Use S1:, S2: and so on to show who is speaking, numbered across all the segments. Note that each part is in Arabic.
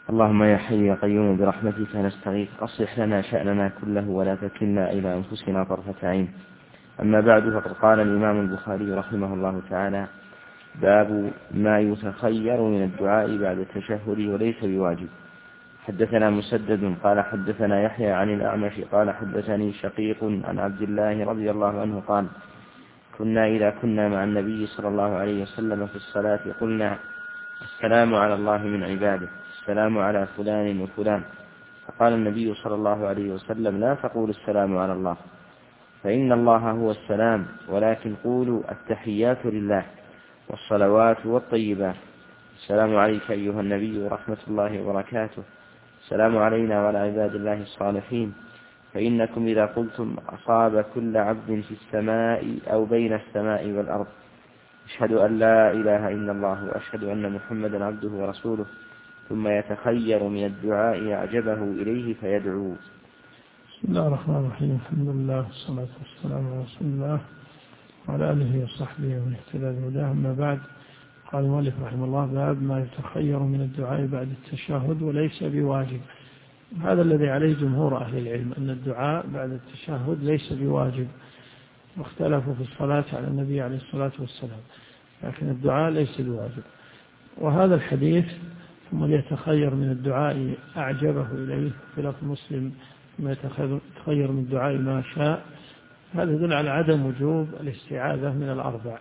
S1: اللهم يا حي يا قيوم برحمتك نستغيث أصلح لنا شأننا كله ولا تكلنا إلى أنفسنا طرفة عين. أما بعد، فقد قال الإمام البخاري رحمه الله تعالى: باب ما يتخير من الدعاء بعد التشهد وليس بواجب. حدثنا مسدد قال حدثنا يحيى عن الأعمش قال حدثني شقيق عن عبد الله رضي الله عنه قال: كنا إذا كنا مع النبي صلى الله عليه وسلم في الصلاة قلنا: السلام على الله من عباده، السلام على فلان وفلان. فقال النبي صلى الله عليه وسلم: لا تقول السلام على الله، فإن الله هو السلام، ولكن قولوا التحيات لله والصلوات والطيبات. السلام عليك أيها النبي ورحمة الله وبركاته، السلام علينا وعلى عباد الله الصالحين، فإنكم إذا قلتم أصاب كل عبد في السماء أو بين السماء والأرض. أشهد أن لا إله إلا الله وأشهد أن محمدا عبده ورسوله، ثم يتخير من الدعاء أعجبه إليه فيدعو.
S2: بسم الله الرحمن الرحيم. الحمد لله والصلاة والسلام على رسول الله وعلى آله وصحبه ومن اهتدى بهداه. أما بعد، قال المؤلف رحمه الله: باب ما يتخير من الدعاء بعد التشهد وليس بواجب. هذا الذي عليه جمهور أهل العلم، أن الدعاء بعد التشهد ليس بواجب، واختلفوا في الصلاة على النبي عليه الصلاة والسلام، لكن الدعاء ليس بواجب. وهذا الحديث ثم يتخير من الدعاء أعجبه إليه في لفظ مسلم ثم يتخير من الدعاء ما شاء، هذا يدل على عدم وجوب الاستعاذة من الأربع،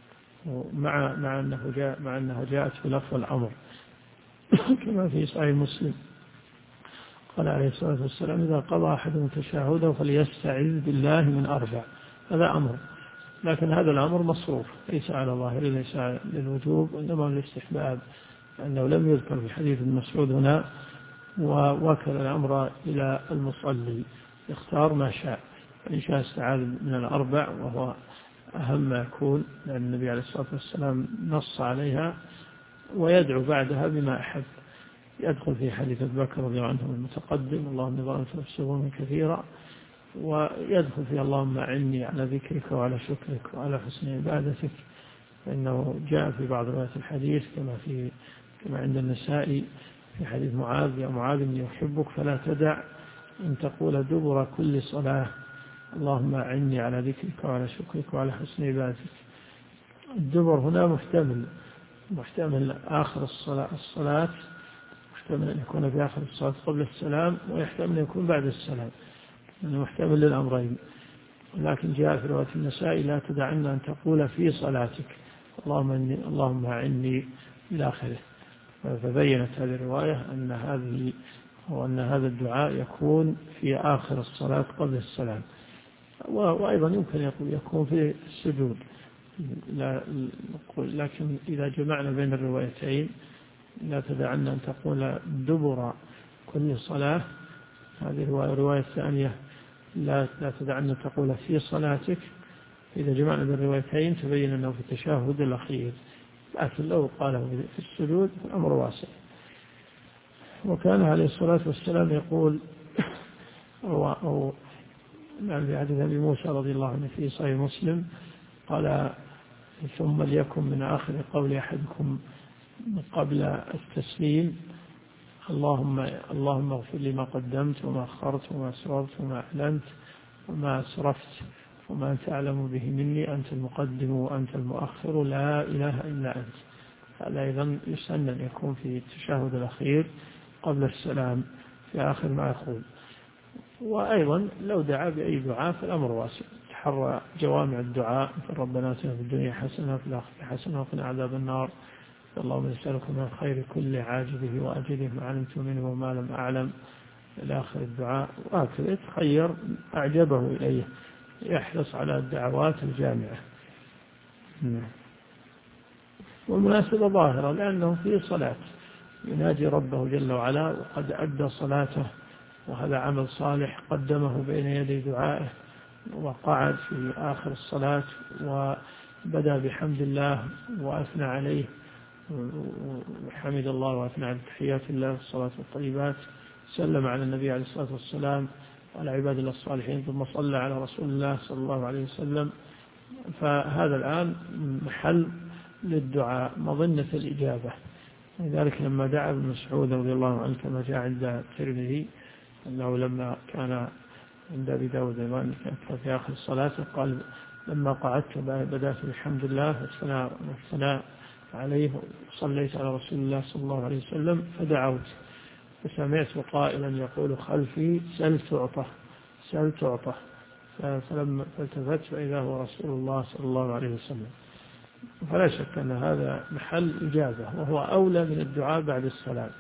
S2: مع أنه جاءت في لفظ الأمر كما في صحيح مسلم قال عليه الصلاة والسلام: إذا قضى أحدهم تشهده فليستعذ بالله من أربع. هذا أمر، لكن هذا الأمر مصروف، ليس على ظاهر، ليس للوجوب، إنما للاستحباب، لأنه لم يذكر في حديث ابن مسعود هنا، ووكل الأمر إلى المصلي يختار ما شاء، إن شاء استعاذ من الأربع، وهو أهم ما يكون، لأن النبي عليه الصلاة والسلام نص عليها، ويدعو بعدها بما أحب. يدخل في حديث أبي بكر رضي الله عنه المتقدم: اللهم ظلمت نفسي ظلما كثيرا، ويدخل في اللهم أعني على ذكرك وعلى شكرك وعلى حسن عبادتك، فإنه جاء في بعض روايات الحديث كما عند النسائي في حديث معاذ: يا معاذ إني أحبك فلا تدع أن تقول دبر كل صلاة اللهم أعني على ذكرك وعلى شكرك وعلى حسن عبادتك. الدبر هنا محتمل آخر الصلاة، محتمل أن يكون في آخر الصلاة قبل السلام، ويحتمل أن يكون بعد السلام، لأنه محتمل للأمرين. لكن جاء في رواية النسائي: لا تدعن أن تقول في صلاتك اللهم أعني إلى آخره. فبينت هذه الرواية أن هذا الدعاء يكون في آخر الصلاة قبل السلام، وأيضا يمكن يكون في السجود، لكن إذا جمعنا بين الروايتين: لا تدعن أن تقول دبر كل صلاة، هذه الرواية الثانية لا تدعن أن تقول في صلاتك، إذا جمعنا بين الروايتين تبين أنه في التشهد الأخير، لكن لو قاله في السجود الأمر واسع. وكان عليه الصلاة والسلام يقول، أو في حديث أبي موسى رضي الله عنه في صحيح مسلم قال: ثم ليكن من آخر قول أحدكم قبل التسليم اللهم اغفر لي ما قدمت وما أخرت وما أسررت وما أعلنت وما أسرفت وما أنت أعلم به مني، أنت المقدم وأنت المؤخر لا إله إلا أنت. هذا أيضا يسن أن يكون في التشهد الأخير قبل السلام في آخر ما يقول. وأيضا لو دعا بأي دعاء فالأمر واسع، تحرى جوامع الدعاء: ربنا آتنا في الدنيا حسنة وفي الآخرة حسنة وقنا عذاب النار، اللهم نسألك من الخير كل عاجله وأجله ما علمت منه وما لم أعلم، إلى آخر الدعاء. وهكذا يتخير أعجبه إليه، يحرص على الدعوات الجامعة. والمناسبة ظاهرة، لأنه في صلاة يناجي ربه جل وعلا، وقد أدى صلاته، وهذا عمل صالح قدمه بين يدي دعائه، وقعد في آخر الصلاة وبدأ بحمد الله وأثنى عليه، وحمد الله وأثنى على تحيات الله والصلاة والطيبات، سلم على النبي عليه الصلاة والسلام وعلى عباد الله الصالحين، ثم صلى على رسول الله صلى الله عليه وسلم. فهذا الآن محل للدعاء، مظنة الإجابة، لذلك لما دعا ابن مسعود رضي الله عنه كما جاء عند الترمذي أنه لما كان عند أبي داود كان في آخر الصلاة قال لما قعدت بدأت بالحمد لله والثناء عليه وصليت على رسول الله صلى الله عليه وسلم فدعوت فسمعت قائلا يقول خلفي سل تعطى فلما التفت فإذا هو رسول الله صلى الله عليه وسلم. فلا شك أن هذا محل إجابة وهو أولى من الدعاء بعد السلام.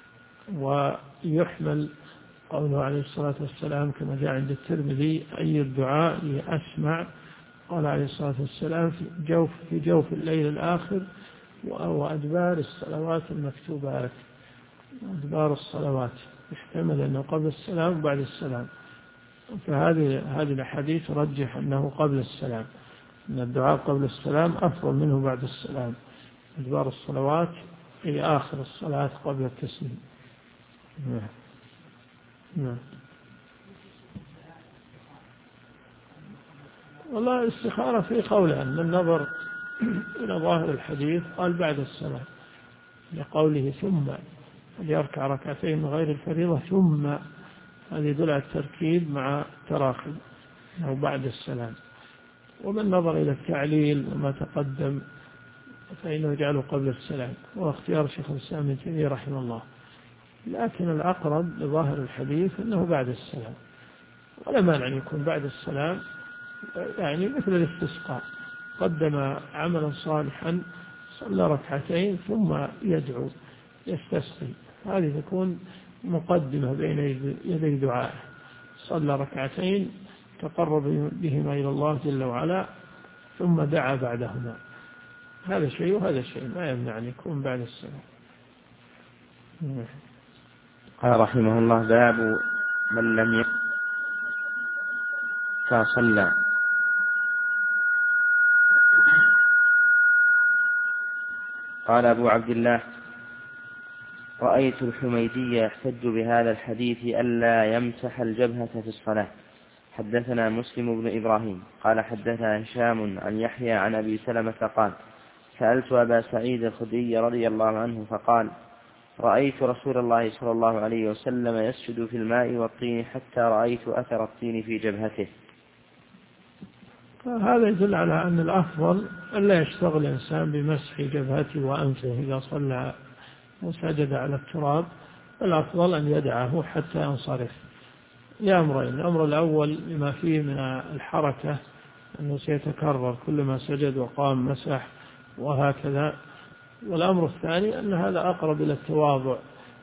S2: ويحمل قوله عليه الصلاة والسلام كما جاء عند الترمذي أي الدعاء أسمع، قال عليه الصلاة والسلام في جوف الليل الآخر وأدبار الصلوات المكتوبات. أدبار الصلوات يحتمل أنه قبل السلام وبعد السلام، فهذه الحديث رجح أنه قبل السلام، أن الدعاء قبل السلام أفضل منه بعد السلام. أدبار الصلوات في آخر الصلاة قبل التسليم. نعم. والله الاستخارة في قولها أن النظر إلى ظاهر الحديث قال بعد السلام لقوله ثم ليركع ركعتين من غير الفريضة ثم، هذا يدل على التركيب مع التراخي أو بعد السلام. ومن نظر إلى التعليل وما تقدم فإنه يجعله قبل السلام، واختيار شيخ الإسلام ابن تيمية رحمه الله. لكن الأقرب لظاهر الحديث أنه بعد السلام، ولا مانع أن يكون بعد السلام، يعني مثل الاستسقاء قدم عملا صالحا صلى ركعتين ثم يدعو يستسقي، هذه تكون مقدمة بين يدي دعائه. صلى ركعتين تقرب بهما إلى الله جل وعلا ثم دعا بعدهما، هذا شيء وهذا شيء، ما يمنع أن يكون بعد السلام.
S1: قال رحمه الله باب من لم صلى. قال أبو عبد الله رأيت الحميدي يحتج بهذا الحديث ألا يمسح الجبهة في الصلاة. حدثنا مسلم بن إبراهيم قال حدثنا هشام عن يحيى عن أبي سلمة قال سألت أبا سعيد الخدري رضي الله عنه فقال رأيت رسول الله صلى الله عليه وسلم يسجد في الماء والطين حتى رأيت أثر الطين في جبهته.
S2: هذا يدل على أن الأفضل ألا يشتغل الإنسان بمسح جبهته وأنفه إذا صلى وسجد على التراب، الأفضل أن يدعه حتى ينصرف لأمرين. الأمر الأول لما فيه من الحركة أنه سيتكرر كلما سجد وقام مسح وهكذا، والأمر الثاني أن هذا أقرب إلى التواضع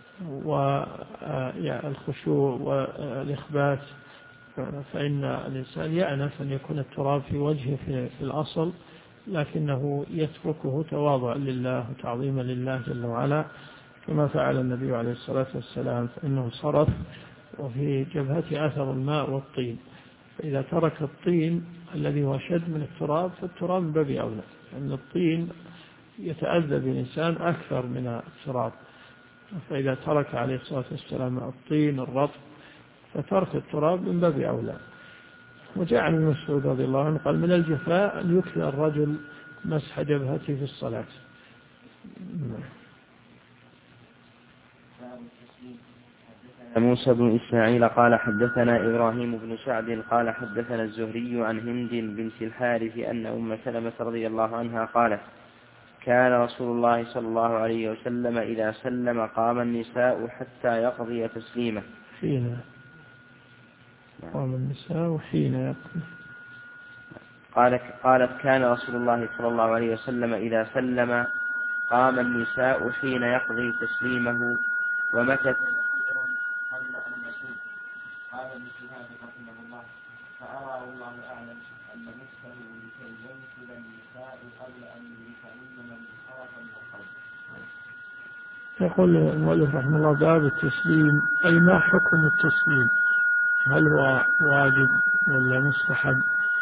S2: والخشوع والإخبات، فإن الإنسان يأنف أن يكون التراب في وجهه في الأصل، لكنه يتركه تواضع لله وتعظيما لله جل وعلا كما فعل النبي عليه الصلاة والسلام، فإنه صرف وفي جبهته أثر الماء والطين، فإذا ترك الطين الذي هو شد من التراب فالتراب من باب أولى، لأن الطين يتأذى بالإنسان أكثر من التراب، فإذا ترك عليه الصلاة والسلام الطين الرطب فترك التراب من باب أولى. وجاء عن مسعود رضي الله عنه قال من الجفاء أن يكثر الرجل مسح جبهته في الصلاة.
S1: موسى بن إسماعيل قال حدثنا إبراهيم بن سعد قال حدثنا الزهري عن هند بنت الحارث أن أم سلمة رضي الله عنها قالت كان رسول الله صلى الله عليه وسلم إذا سلم قام النساء حتى يقضي تسليمه.
S2: قام النساء حين يقضي.
S1: قالت كان رسول الله صلى الله عليه وسلم إذا سلم قام النساء حين يقضي تسليمه ومكث. قال ابن شهاب رحمه الله فأرى والله أعلم أن نفسه لكي ينسل النساء قبل أن يتعلم من خرج من القول.
S2: يقول المؤلف رحمه الله باب التسليم، أي ما حكم التسليم؟ هل هو واجب ولا مستحب؟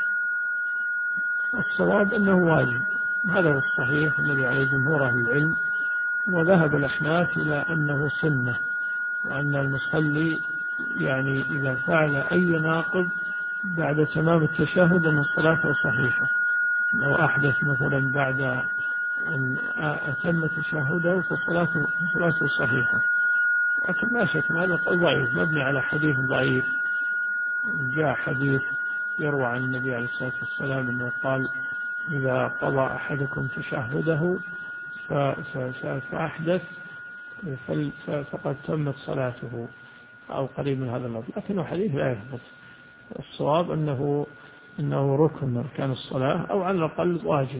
S2: الصواب أنه واجب، هذا هو الصحيح الذي عليه جمهور أهل العلم، وذهب الأحناف إلى أنه سنة، وأن المصلي يعني إذا فعل أي ناقض بعد تمام التشهد أن الصلاة صحيحة. لو أحدث مثلا بعد أن أتم تشهده فصلاته صحيحة. لكن لا شك هذا قول ضعيف مبني على حديث ضعيف. جاء حديث يروى عن النبي عليه الصلاة والسلام أنه قال: إذا قضى أحدكم تشهده فأحدث فقد تمت صلاته، أو قريب من هذا اللفظ، لكنه حديث لا يثبت. الصواب أنه ركن من أركان الصلاة، أو على الأقل واجب.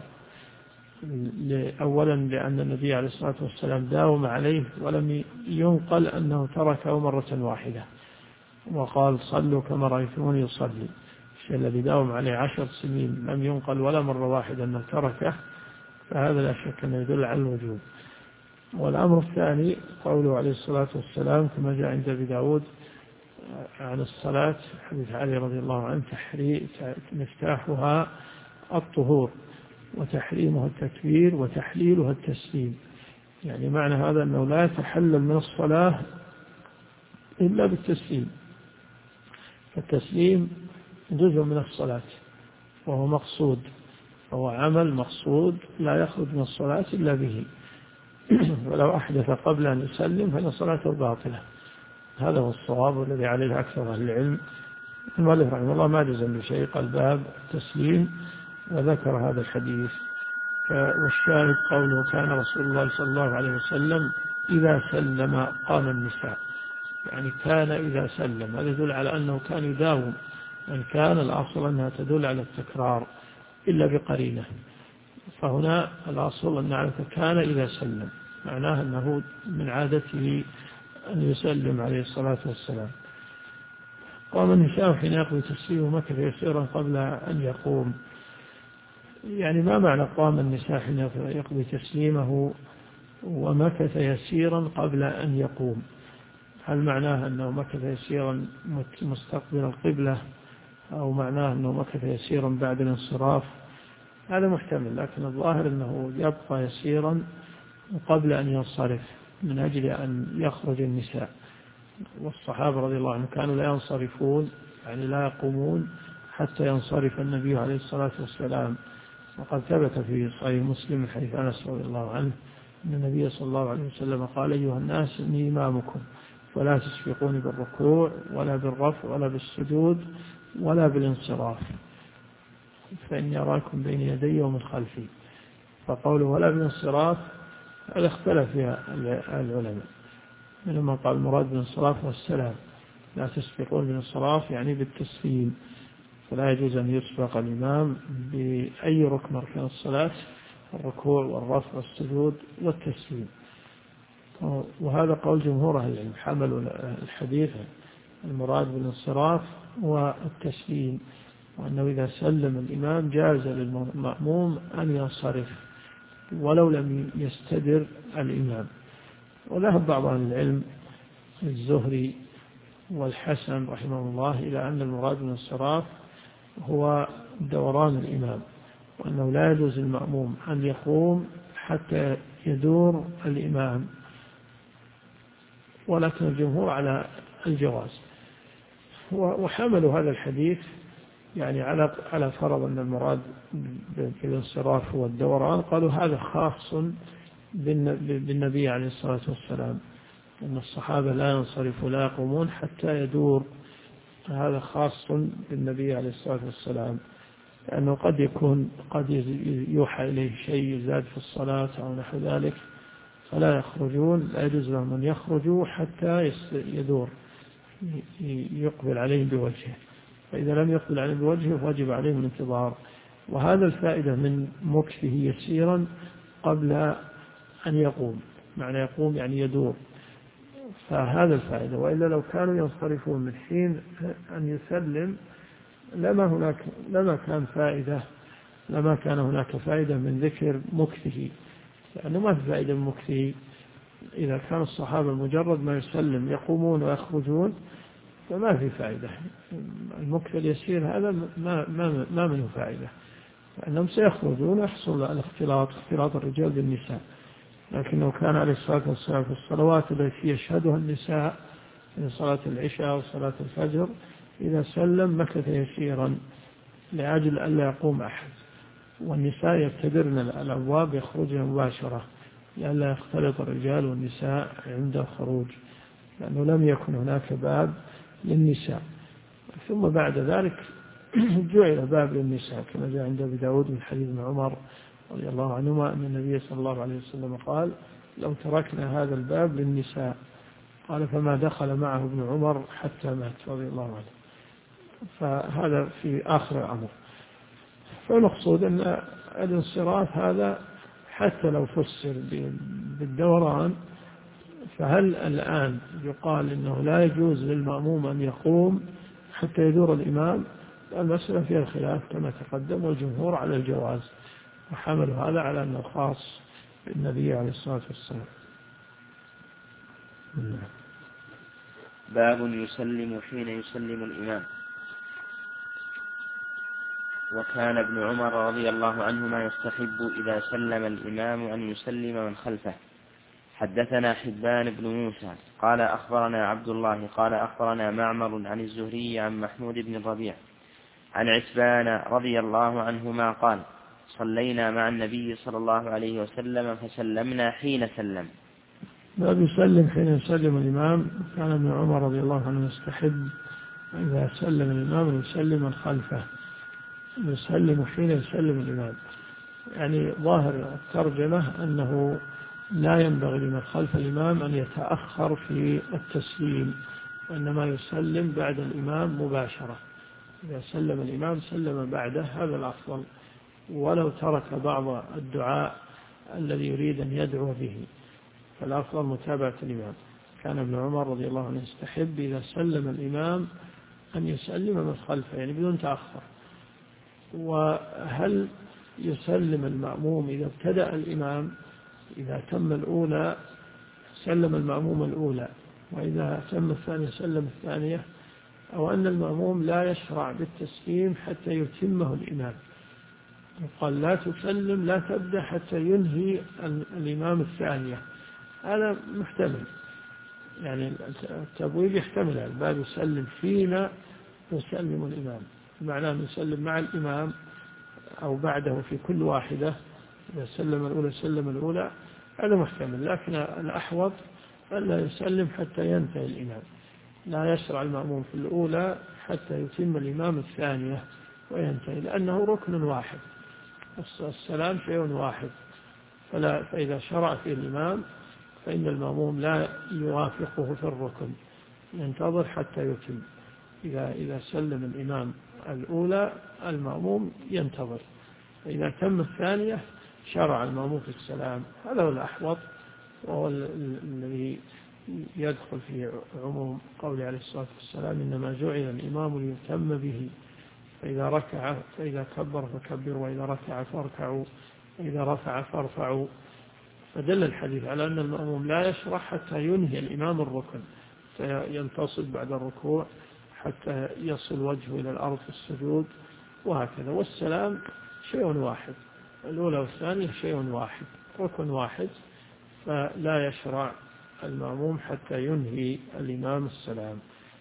S2: أولا لأن النبي عليه الصلاة والسلام داوم عليه، ولم ينقل أنه تركه مرة واحدة، وقال: صلوا كما رأيتموني يصلي. الشيء الذي داوم عليه 10 سنين لم ينقل ولا مرة واحدة أنه تركه، فهذا لا شك أنه يدل على الوجوب. والأمر الثاني قوله عليه الصلاة والسلام كما جاء عند أبي داود عن الصلاة، حديث علي رضي الله عنه: مفتاحها الطهور، وتحريمها التكبير، وتحليلها التسليم. يعني معنى هذا أنه لا يتحلل من الصلاة إلا بالتسليم. فالتسليم جزء من الصلاة، وهو مقصود، وهو عمل مقصود لا يخرج من الصلاة إلا به. ولو أحدث قبل أن يسلم فإن صلاته باطلة. هذا هو الصواب الذي عليه أكثر أهل العلم. المؤلف رحمه الله ما جزم بشيء، قال: باب التسليم، وذكر هذا الحديث. والشاهد قوله: كان رسول الله صلى الله عليه وسلم إذا سلم قام النساء. يعني كان إذا سلم، هذا يدل على أنه كان يداوم. يعني كان الأصل أنها تدل على التكرار إلا بقرينة، فهنا الأصل أن كان إذا سلم، معناه أنه من عادته أن يسلم عليه الصلاة والسلام. قام النساء حين يقضي تسليمه مكث يسيرا قبل أن يقوم. يعني ما معنى قام النساء حين يقضي تسليمه ومكث يسيرا قبل أن يقوم؟ هل معناه أنه مكث يسيرا مستقبل القبلة، أو معناه أنه مكث يسيرا بعد الانصراف؟ هذا محتمل، لكن الظاهر أنه يبقى يسيرا قبل أن ينصرف من أجل أن يخرج النساء. والصحابة رضي الله عنهم كانوا لا ينصرفون، يعني لا يقومون حتى ينصرف النبي عليه الصلاة والسلام. وقد ثبت في صحيح مسلم من حديث أنس رضي الله عنه أن النبي صلى الله عليه وسلم قال: أيها الناس إني إمامكم، فلا تسبقوني بالركوع ولا بالرفع ولا بالسجود ولا بالانصراف، فإني أراكم بين يدي ومن خلفي. فقوله ولا بالانصراف هذا اختلف فيها العلماء، منهم من قال المراد بالانصراف والسلام، لا تسبقون بالانصراف يعني بالتسليم، فلا يجوز أن يسبق الإمام بأي ركن من أركان الصلاة: الركوع والرفع والسجود والتسليم. وهذا قول جمهور أهل العلم، حملوا الحديث المراد بالانصراف والتسليم، وأنه إذا سلم الإمام جاز للمأموم أن ينصرف ولو لم يستدر الإمام. وذهب بعض أهل العلم الزهري والحسن رحمه الله إلى أن المراد بالانصراف هو دوران الإمام، وأنه لا يجوز المأموم أن يقوم حتى يدور الإمام، ولكن الجمهور على الجواز. وحملوا هذا الحديث يعني على فرض أن المراد بالانصراف هو الدوران، قالوا هذا خاص بالنبي عليه الصلاة والسلام، أن الصحابة لا ينصرفوا لا يقومون حتى يدور، هذا خاص بالنبي عليه الصلاة والسلام، لأنه قد يوحى إليه شيء يزاد في الصلاة أو نحو ذلك فلا يخرجون، لا يجوز لهم أن يخرجوا حتى يدور يقبل عليهم بوجهه، فإذا لم يقبل عليهم بوجهه واجب عليهم الانتظار. وهذا الفائدة من مكثه يسيرا قبل أن يقوم، معنى يقوم يعني يدور، فهذا الفائدة. وإلا لو كانوا ينصرفون من حين أن يسلم لما كان هناك فائدة من ذكر مكثه، لأنه ما في فائدة من مكثه. إذا كان الصحابة مجرد ما يسلم يقومون ويخرجون فما في فائدة. المكث اليسير هذا ما منه فائدة، لأنهم سيخرجون ويحصل اختلاط الرجال بالنساء. لكنه كان عليه الصلاة والسلام في الصلوات التي يشهدها النساء من صلاة العشاء وصلاة الفجر إذا سلم مكث يسيرا لأجل ألا يقوم أحد، والنساء يبتدرن الأبواب يخرجن مباشرة لئلا يختلط الرجال والنساء عند الخروج، لأنه لم يكن هناك باب للنساء. ثم بعد ذلك جعل باب للنساء كما جاء عند أبي داود من حديث ابن عمر رضي الله عنهما أن النبي صلى الله عليه وسلم قال: لو تركنا هذا الباب للنساء، قال: فما دخل معه ابن عمر حتى مات رضي الله عنه. فهذا في آخر الأمر. فالمقصود أن الانصراف هذا حتى لو فسر بالدوران، فهل الآن يقال إنه لا يجوز للمأموم أن يقوم حتى يدور الإمام؟ المسألة فيها الخلاف كما تقدم، والجمهور على الجواز، وحملوا هذا على أنه خاص بالنبي عليه الصلاة والسلام.
S1: باب يسلم حين يسلم الإمام. وكان ابن عمر رضي الله عنهما يستحب إذا سلم الإمام أن يسلم من خلفه. حدثنا حبان بن موسى قال أخبرنا عبد الله قال أخبرنا معمر عن الزهري عن محمود بن الربيع عن عتبان رضي الله عنهما قال: صلينا مع النبي صلى الله عليه وسلم فسلمنا حين سلم.
S2: باب يسلم حين يسلم الإمام. كان ابن عمر رضي الله عنه يستحب إذا سلم الإمام يسلم من خلفه، يسلم حين يسلم الإمام. يعني ظاهر الترجمة أنه لا ينبغي لمن خلف الإمام أن يتأخر في التسليم، وإنما يسلم بعد الإمام مباشرة. إذا سلم الإمام سلم بعده، هذا الأفضل، ولو ترك بعض الدعاء الذي يريد أن يدعو به، فالأفضل متابعة الإمام. كان ابن عمر رضي الله عنه يستحب إذا سلم الإمام أن يسلم من خلفه، يعني بدون تأخر. وهل يسلم المأموم إذا ابتدأ الإمام؟ إذا تم الأولى سلم المأموم الأولى، وإذا تم الثانية سلم الثانية، أو أن المأموم لا يشرع بالتسليم حتى يتمه الإمام؟ قال: لا تسلم، لا تبدأ حتى ينهي الإمام الثانية. هذا محتمل، يعني التبويب يحتمل الباب يسلم فيما يسلم الإمام، بمعنى أن يسلم مع الإمام أو بعده في كل واحدة. إذا سلم الأولى سلم الأولى، هذا محتمل. لكن الأحوط ألا يسلم حتى ينتهي الإمام، لا يشرع المأموم في الأولى حتى يتم الإمام الثانية وينتهي، لأنه ركن واحد، السلام شيء واحد. فإذا شرع في الإمام فإن المأموم لا يوافقه في الركن، ينتظر حتى يتم. إذا سلم الإمام الأولى المأموم ينتظر، فإذا تم الثانية شرع المأموم في السلام. هذا هو الأحوط، وهو الذي يدخل في عموم قوله عليه الصلاة والسلام: إنما جعل الإمام ليتم به، فإذا كبر فكبروا، وإذا ركع فاركعوا، وإذا رفع فارفعوا. فدل الحديث على أن المأموم لا يشرع حتى ينهي الإمام الركن، ينتصب بعد الركوع حتى يصل وجهه إلى الأرض في السجود، وهكذا. والسلام شيء واحد، الأولى والثانية شيء واحد، ركن واحد، فلا يشرع المأموم حتى ينهي الإمام السلام.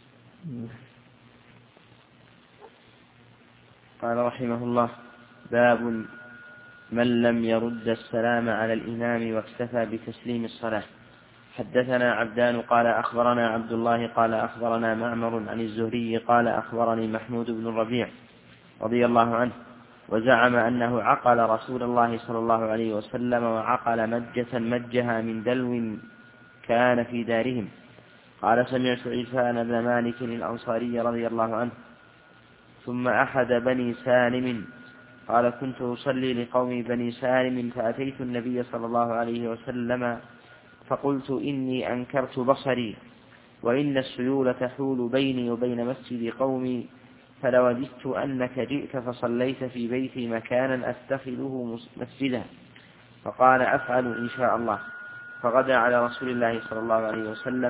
S1: قال رحمه الله: باب من لم يرد السلام على الإمام واكتفى بتسليم الصلاة. حدثنا عبدان قال أخبرنا عبد الله قال أخبرنا معمر عن الزهري قال أخبرني محمود بن الربيع رضي الله عنه، وزعم أنه عقل رسول الله صلى الله عليه وسلم، وعقل مجة مجها من دلو كان في دارهم. قال: سمعت عرفان بن مالك الأنصاري رضي الله عنه ثم أحد بني سالم قال: كنت أصلي لقوم بني سالم فأتيت النبي صلى الله عليه وسلم فقلت: إني أنكرت بصري، وإن السيول تحول بيني وبين مسجد قومي، فلوددت أنك جئت فصليت في بيتي مكانا أتخذه مسجدا. فقال: أفعل إن شاء الله. فغدا علي رسول الله صلى الله عليه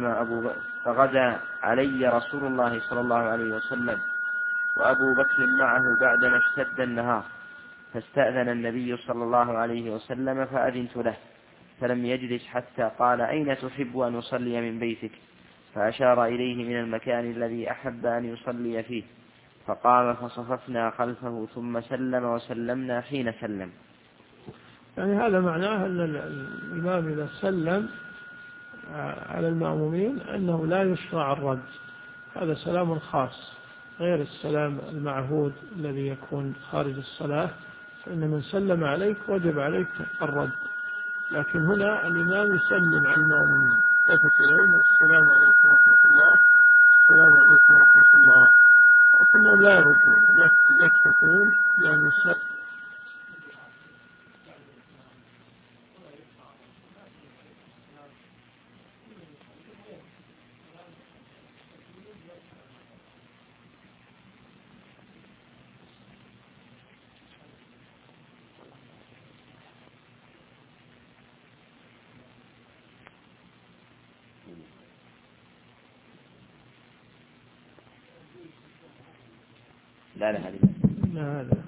S1: وسلم وأبو بكر معه بعدما اشتد النهار، فاستأذن النبي صلى الله عليه وسلم فأذنت له، فلم يجلس حتى قال: أين تحب أن أصلي من بيتك؟ فأشار إليه من المكان الذي أحب أن يصلي فيه، فقام فصففنا خلفه ثم سلم وسلمنا حين سلم.
S2: يعني هذا معناه أن الإمام إذا سلم على المأمومين أنه لا يشرع الرد، هذا سلام خاص غير السلام المعهود الذي يكون خارج الصلاة، فإن من سلم عليك وجب عليك الرد، لكن هنا الإمام يسلم على المأمومين التفت إليهم السلام عليكم ورحمة الله، السلام عليكم ورحمة الله، لكنهم لا يردون يكتفون بأن يسلم.
S1: لا هذه
S2: لا هذا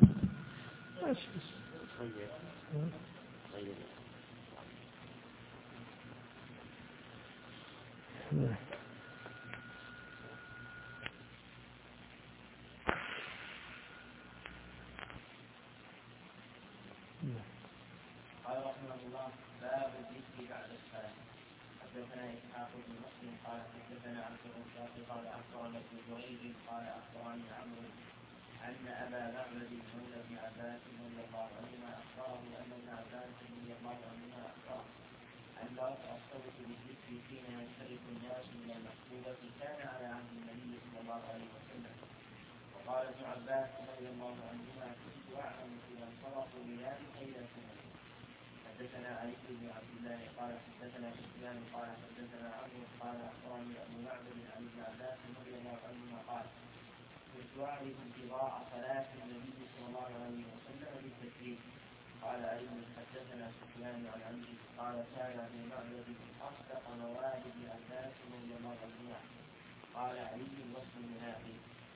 S1: قال رحمه الله باب الذكر بعد الصلاة. حدثنا إسحاق بن مسلم قال حدثنا عبد الرزاق قال أخبرنا ابن جريج قال أخبرني عمرو أن أبا معبد مولى بن عباس رضي الله عنهما أخبره أن ابن عباس رضي الله عنهما أخبره أن رفع الصوت بالذكر حين ينصرف الناس من المكتوبة كان على عهد النبي صلى الله عليه وسلم. وقال ابن عباس رضي الله عنهما كنت أعلم إذا انصرفوا بذلك إلى سنة. حدثنا علي بن عبد الله قال حدثنا سفيان قال حدثنا عمرو قال أخبرني أبو معبد عن ابن عباس رضي الله عنهما قال كنت أعرف انقضاء صلاة النبي صلى الله عليه وسلم بالتكبير. قال علي حدثنا سفيان عن عمرو قال كان ابو معبد أصدق موالد ابن عباس رضي الله عنهما. قال علي وصف المنافق.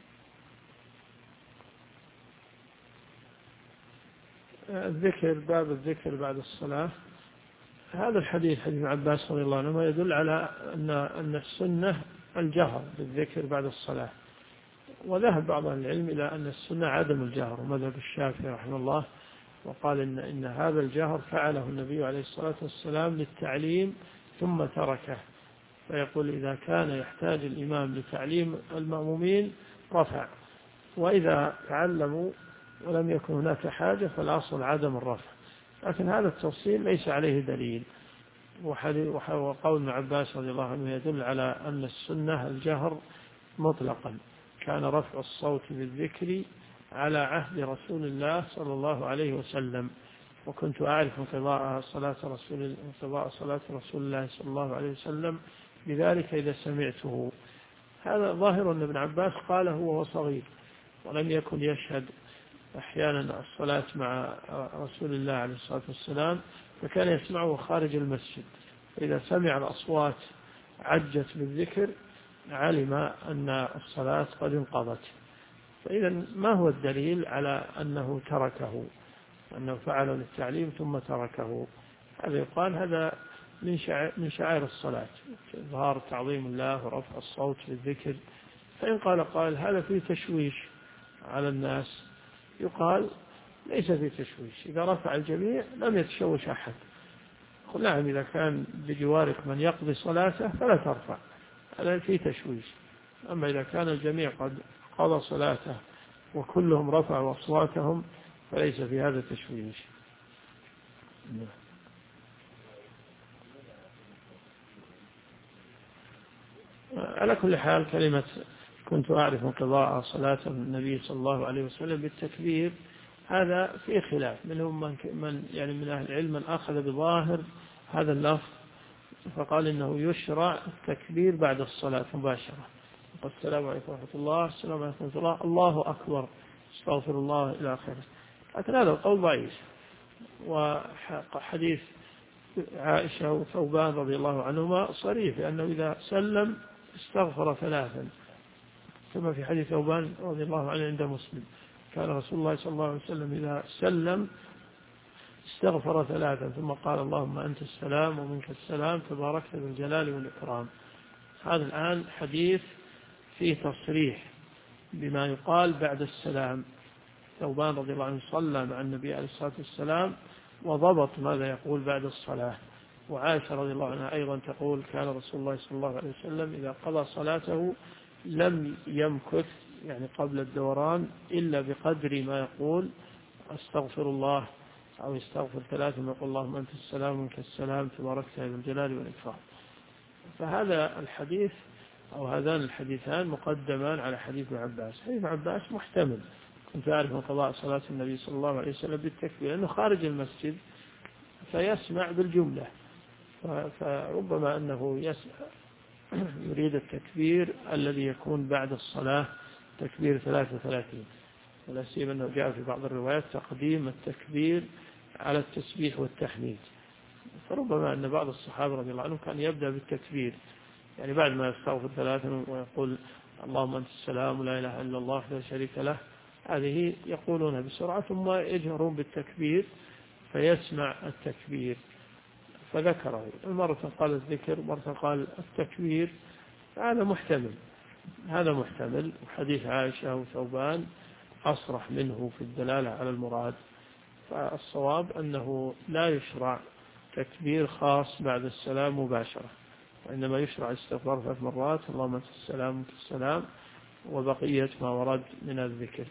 S2: الذكر، باب الذكر بعد الصلاة. هذا الحديث حديث ابن عباس رضي الله عنه يدل على أن السنة الجهر بالذكر بعد الصلاة، وذهب بعض العلم إلى أن السنة عدم الجهر، ومذهب الشافعي رحمه الله وقال إن هذا الجهر فعله النبي عليه الصلاة والسلام للتعليم ثم تركه، فيقول إذا كان يحتاج الإمام لتعليم المأمومين رفع، وإذا تعلموا ولم يكن هناك حاجة فالأصل عدم الرفع، لكن هذا التفصيل ليس عليه دليل. وقول ابن عباس رضي الله عنه يدل على أن السنة الجهر مطلقا، كان رفع الصوت بالذكر على عهد رسول الله صلى الله عليه وسلم، وكنت أعرف انقضاء صلاة رسول الله صلى الله عليه وسلم بذلك إذا سمعته. هذا ظاهر أن ابن عباس قاله وهو صغير ولم يكن يشهد أحيانا الصلاة مع رسول الله عليه الصلاة والسلام، فكان يسمعه خارج المسجد، فإذا سمع الأصوات عجت بالذكر علم أن الصلاة قد انقضت. فإذا ما هو الدليل على أنه تركه، أنه فعل للتعليم ثم تركه؟ هذا يقال هذا من شعائر الصلاة، إظهار تعظيم الله ورفع الصوت بالذكر. فإن قال هذا فيه تشويش على الناس، يقال ليس فيه تشويش، إذا رفع الجميع لم يتشوش أحد. نعم إذا كان بجوارك من يقضي صلاته فلا ترفع، هذا فيه تشويش. أما إذا كان الجميع قد قضى صلاته وكلهم رفعوا أصواتهم فليس في هذا تشويش. على كل حال كلمة كنت أعرف انقضاء صلاة النبي صلى الله عليه وسلم بالتكبير هذا فيه خلاف، منهم من يعني من أهل العلم من أخذ بظاهر هذا اللفظ فقال إنه يشرع التكبير بعد الصلاة مباشرة، السلام عليكم ورحمة الله، السلام عليكم ورحمة الله، الله أكبر، استغفر الله إلى آخره. لكن هذا القول ضعيف، وحديث عائشة وثوبان رضي الله عنهما صريح أنه إذا سلم استغفر ثلاثا، كما في حديث ثوبان رضي الله عنه عند مسلم، كان رسول الله صلى الله عليه وسلم إذا سلم استغفر ثلاثا ثم قال اللهم أنت السلام ومنك السلام تباركت بالجلال والإكرام. هذا الآن حديث فيه تصريح بما يقال بعد السلام. ثوبان رضي الله عنه صلى مع النبي عليه الصلاة والسلام وضبط ماذا يقول بعد الصلاة. وعائشة رضي الله عنها أيضا تقول كان رسول الله صلى الله عليه وسلم إذا قضى صلاته لم يمكث يعني قبل الدوران إلا بقدر ما يقول أستغفر الله أو يستغفر ثلاثة ويقول اللهم أنت السلام ومنك السلام تباركت يا ذا الجلال والإكرام. فهذا الحديث أو هذان الحديثان مقدمان على حديث ابن عباس. حديث ابن عباس محتمل، كنت أعرف من قضاء صلاة النبي صلى الله عليه وسلم بالتكبير لأنه خارج المسجد فيسمع بالجملة، فربما أنه يريد التكبير الذي يكون بعد الصلاة تكبير 33، ولا سيما أنه جاء في بعض الروايات تقديم التكبير على التسبيح والتحميد. فربما أن بعض الصحابة رضي الله عنهم كان يبدأ بالتكبير يعني بعد ما يستغفر ثلاثا ويقول اللهم أنت السلام ولا إله إلا الله لا شريك له، هذه يقولونها بسرعة ثم يجهرون بالتكبير فيسمع التكبير. فذكره مرة قال الذكر مرة قال التكبير، هذا محتمل. وحديث عائشة وثوبان أصرح منه في الدلالة على المراد. فالصواب أنه لا يشرع تكبير خاص بعد السلام مباشرة، وإنما يشرع استغفار 3 مرات اللهم أنت السلام وأنت السلام وبقية ما ورد من الذكر.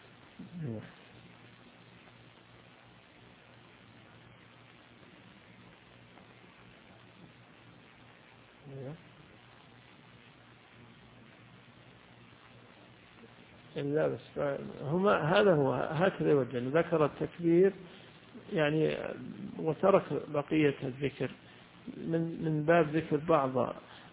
S2: لا بس هذا هو هكذا يوجه، ذكر التكبير يعني وترك بقية الذكر من باب ذكر بعض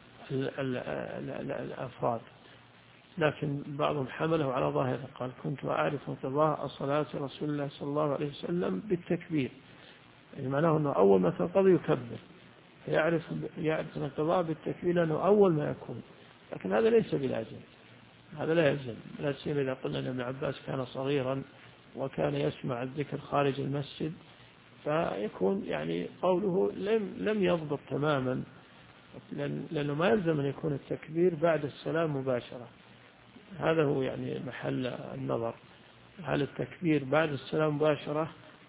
S2: الأفراد، لكن بعضهم حمله على ظاهره. قال كنت أعرف انقضاء صلاة رسول الله صلى الله عليه وسلم بالتكبير، يعني معناه أنه أول ما تنقضي يكبر، يعرف الانقضاء بالتكبير لأنه أول ما يكون. لكن هذا ليس بلازم، هذا لا يلزم، لا سيما إذا قلنا أن ابن عباس كان صغيرا وكان يسمع الذكر خارج المسجد، فيكون يعني قوله لم يضبط تماما، لأنه ما يلزم أن يكون التكبير بعد السلام مباشرة. هذا هو يعني محل النظر، هل التكبير بعد السلام مباشرة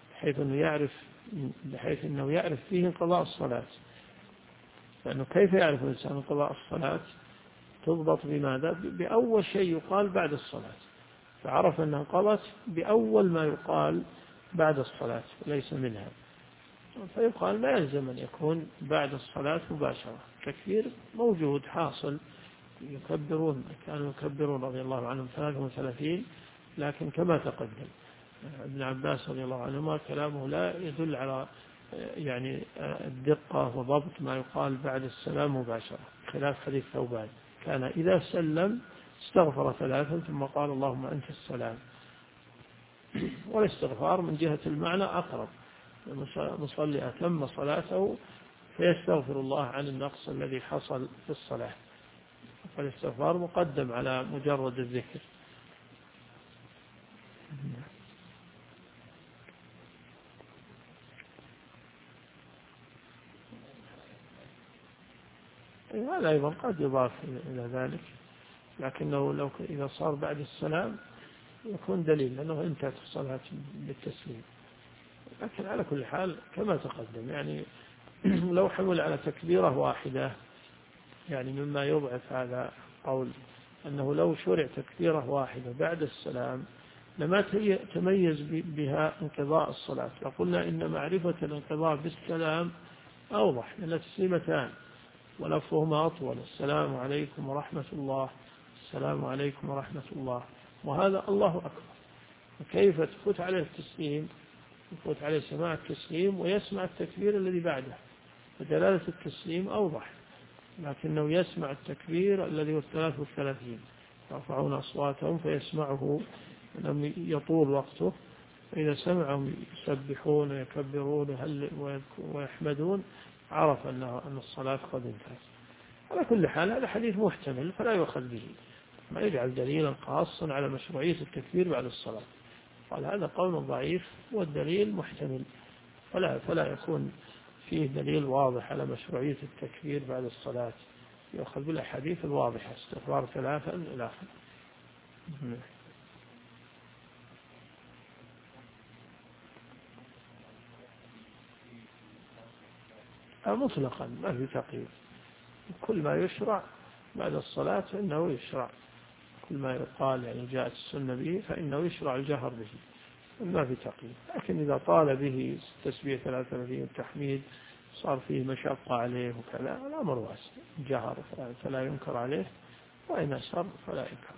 S2: بحيث أنه يعرف فيه انقضاء الصلاة. لأنه كيف يعرف الإنسان انقضاء الصلاة؟ تضبط بماذا؟ بأول شيء يقال بعد الصلاة، فعرف أنها انقضت بأول ما يقال بعد الصلاة وليس منها. فيقال لا يلزم أن يكون بعد الصلاة مباشرة. التكبير موجود حاصل، كانوا يكبرون رضي الله عنهم 33، لكن كما تقدم ابن عباس رضي الله عنهما كلامه لا يدل على يعني الدقة وضبط ما يقال بعد السلام مباشرة، خلاف حديث ثوبان كان إذا سلم استغفر 3 ثم قال اللهم أنت السلام. والاستغفار من جهة المعنى أقرب، المصلي أتم صلاته فيستغفر الله عن النقص الذي حصل في الصلاة، فالاستغفار مقدم على مجرد الذكر. هذا أيضا قد يضاف إلى ذلك، لكنه إذا صار بعد السلام يكون دليل لأنه انتهت الصلاة بالتسليم. لكن على كل حال كما تقدم، يعني لو حمل على تكبيرة واحدة يعني مما يضعف هذا قول أنه لو شرع تكبيرة واحدة بعد السلام لما تميز بها انقضاء الصلاة. فقلنا إن معرفة الانقضاء بالسلام أوضح من التسليمتان ولفظهما أطول، السلام عليكم ورحمة الله، السلام عليكم ورحمة الله، وهذا الله أكبر. فكيف تفوت عليه التسليم، يفوت عليه سماع التسليم ويسمع التكبير الذي بعده، فدلالة التسليم أوضح، لكنه يسمع التكبير الذي هو 33 يرفعون أصواتهم فيسمعه لم يطول وقته، فإذا سمعهم يسبحون ويكبرون ويحمدون عرف أن الصلاة قد انتهت. على كل حال هذا حديث محتمل فلا يؤخذ به، ما يجعل دليلا خاصا على مشروعية التكبير بعد الصلاة. قال هذا قول ضعيف والدليل محتمل، فلا يكون فيه دليل واضح على مشروعية التكبير بعد الصلاة، يؤخذ بالأحاديث الواضحة استغفار 3 إلى آخره. مطلقا ما في تقييد، كل ما يشرع بعد الصلاة فإنه يشرع، كل ما يقال يعني جاءت السنة به فإنه يشرع الجهر به، ما في تقييد. لكن إذا طال به تسبيح 33 التحميد صار فيه مشقة عليه وكذا الأمر واسع، جهر فلا ينكر عليه، وإن أسر فلا ينكر.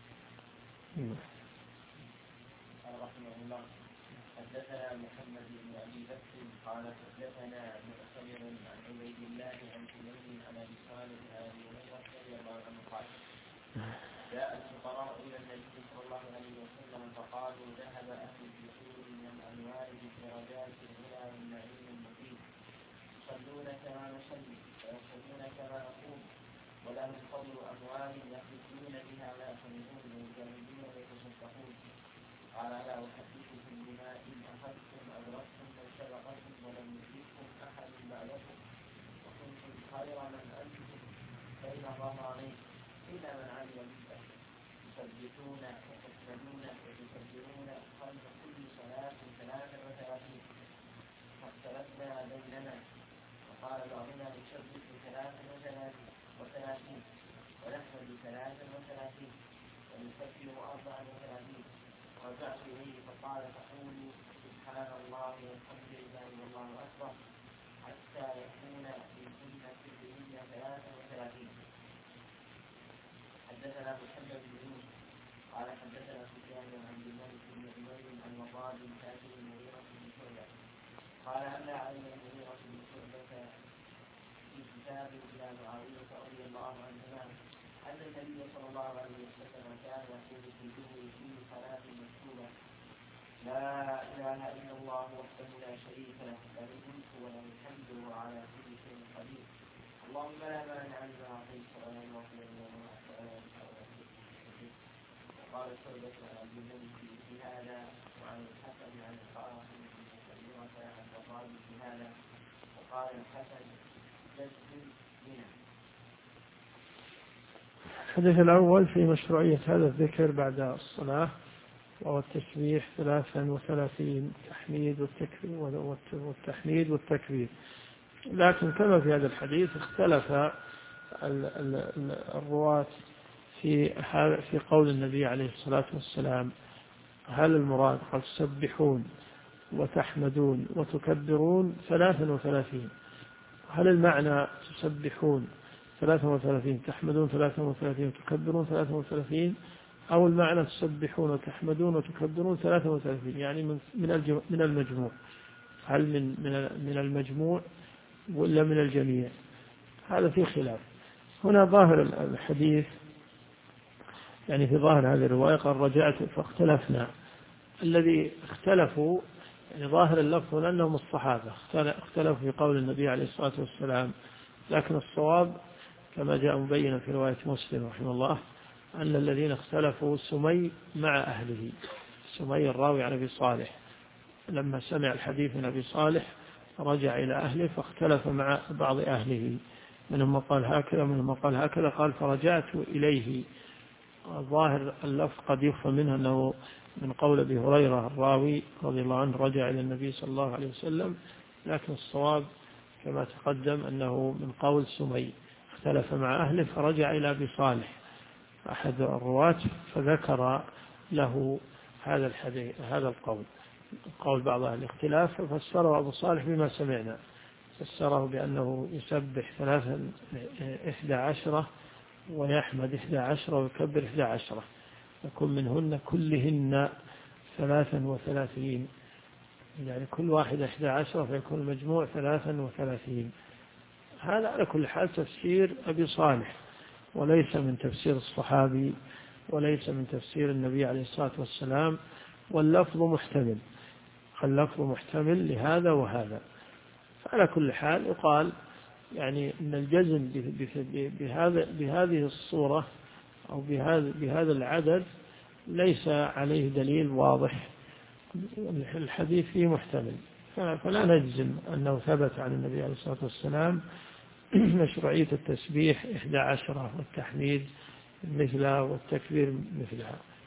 S1: رحمه الله. حدثنا محمد بن أبي بكر قال حدثنا مؤتمر عن عبيد الله عن حميد عن أبي صالح عن أبي هريرة رضي الله عنه قال جاء الفقراء إلى النبي صلى الله عليه وسلم فقالوا ذهب أهل الدخول من الأموال بالدرجات الغنى والنعيم المقيم، يصلون كما نصلي ويصومون كما نقوم، ولهم فضل أموال يخرجون بها ما يخرجون ويجاهدون ويتصدقون. قال لا أحدثكم بما إن أخذتم أدركتم من سبقكم ولم يدرككم أحد بعدكم وكنتم خير من أنتم بين ظهرانين إلا من علم بالله، يسبحون وتحمدون وتكبرون خلف كل صلاة 33. فاختلفنا بيننا وقال بعضنا يسبح 33 ونحمد 33 ونكبر 34. رجعت إليه فقال فقولوا سبحان الله والحمد لله والله أكبر حتى يكون فيهن كلهن 33. حدثنا محمد بن يوسف قال حدثنا سفيان بن عبد الملك بن عمير عن وقال كاتب المغيرة بن شعبة قال أملى علينا المغيرة بن شعبة في كتاب إلى معاوية رضي الله عنهما أن النبي صلى الله عليه وسلم كان يقول في دبر كل صلاة مكتوبة لا إله إلا الله وحده لا شريك له له الملك وله الحمد وعلى كل شيء قدير اللهم لا مانع لما أعطيت ولا معطي لما منعت. وقال شعبة عن عبد الملك في هذا وعن الحسن عن القاسم بن سميرة عن وقال في هذا وقال الحسن جد منه.
S2: الحديث الأول في مشروعية هذا الذكر بعد الصلاة، وهو التسبيح 33 والتحميد والتكبير. لكن كما في هذا الحديث اختلف الرواة في قول النبي عليه الصلاة والسلام، هل المراد قال تسبحون وتحمدون وتكبرون 33، هل المعنى تسبحون 33 تحمدون 33 وتكبرون 33، أو المعنى تسبحون وتحمدون وتكبرون 33 يعني من المجموع، هل من المجموع ولا من الجميع؟ هذا في خلاف. هنا ظاهر الحديث يعني في ظاهر هذه الرواية قال رجعت فاختلفنا، الذي اختلفوا يعني ظاهر اللفظ لأنهم الصحابة اختلفوا في قول النبي عليه الصلاة والسلام، لكن الصواب كما جاء مبينا في رواية مسلم رحمه الله أن الذين اختلفوا سمي مع أهله، سمي الراوي عن أبي صالح لما سمع الحديث من أبي صالح رجع إلى أهله فاختلف مع بعض أهله، منهم قال هكذا ومنهم قال هكذا، قال فرجعت إليه. ظاهر اللفظ قد يفهم منه أنه من قول أبي هريرة الراوي رضي الله عنه رجع إلى النبي صلى الله عليه وسلم، لكن الصواب كما تقدم أنه من قول سمي اختلف مع أهله فرجع إلى أبي صالح أحد الرواة فذكر له هذا الحديث هذا قول بعض أهل الاختلاف، ففسره أبو صالح بما سمعنا، فسره بأنه يسبح 11 ويحمد 11 ويكبر 11، يكون منهن كلهن 33 يعني كل واحد 11 فيكون المجموع 33. هذا على كل حال تفسير أبي صالح وليس من تفسير الصحابي وليس من تفسير النبي عليه الصلاة والسلام، واللفظ محتمل لهذا وهذا. فعلى كل حال يقال يعني أن الجزم بهذه الصورة أو بهذا العدد ليس عليه دليل واضح، الحديث فيه محتمل، فلا نجزم أنه ثبت عن النبي عليه الصلاة والسلام مشروعية التسبيح 11 والتحميد مثلها والتكبير مثلها،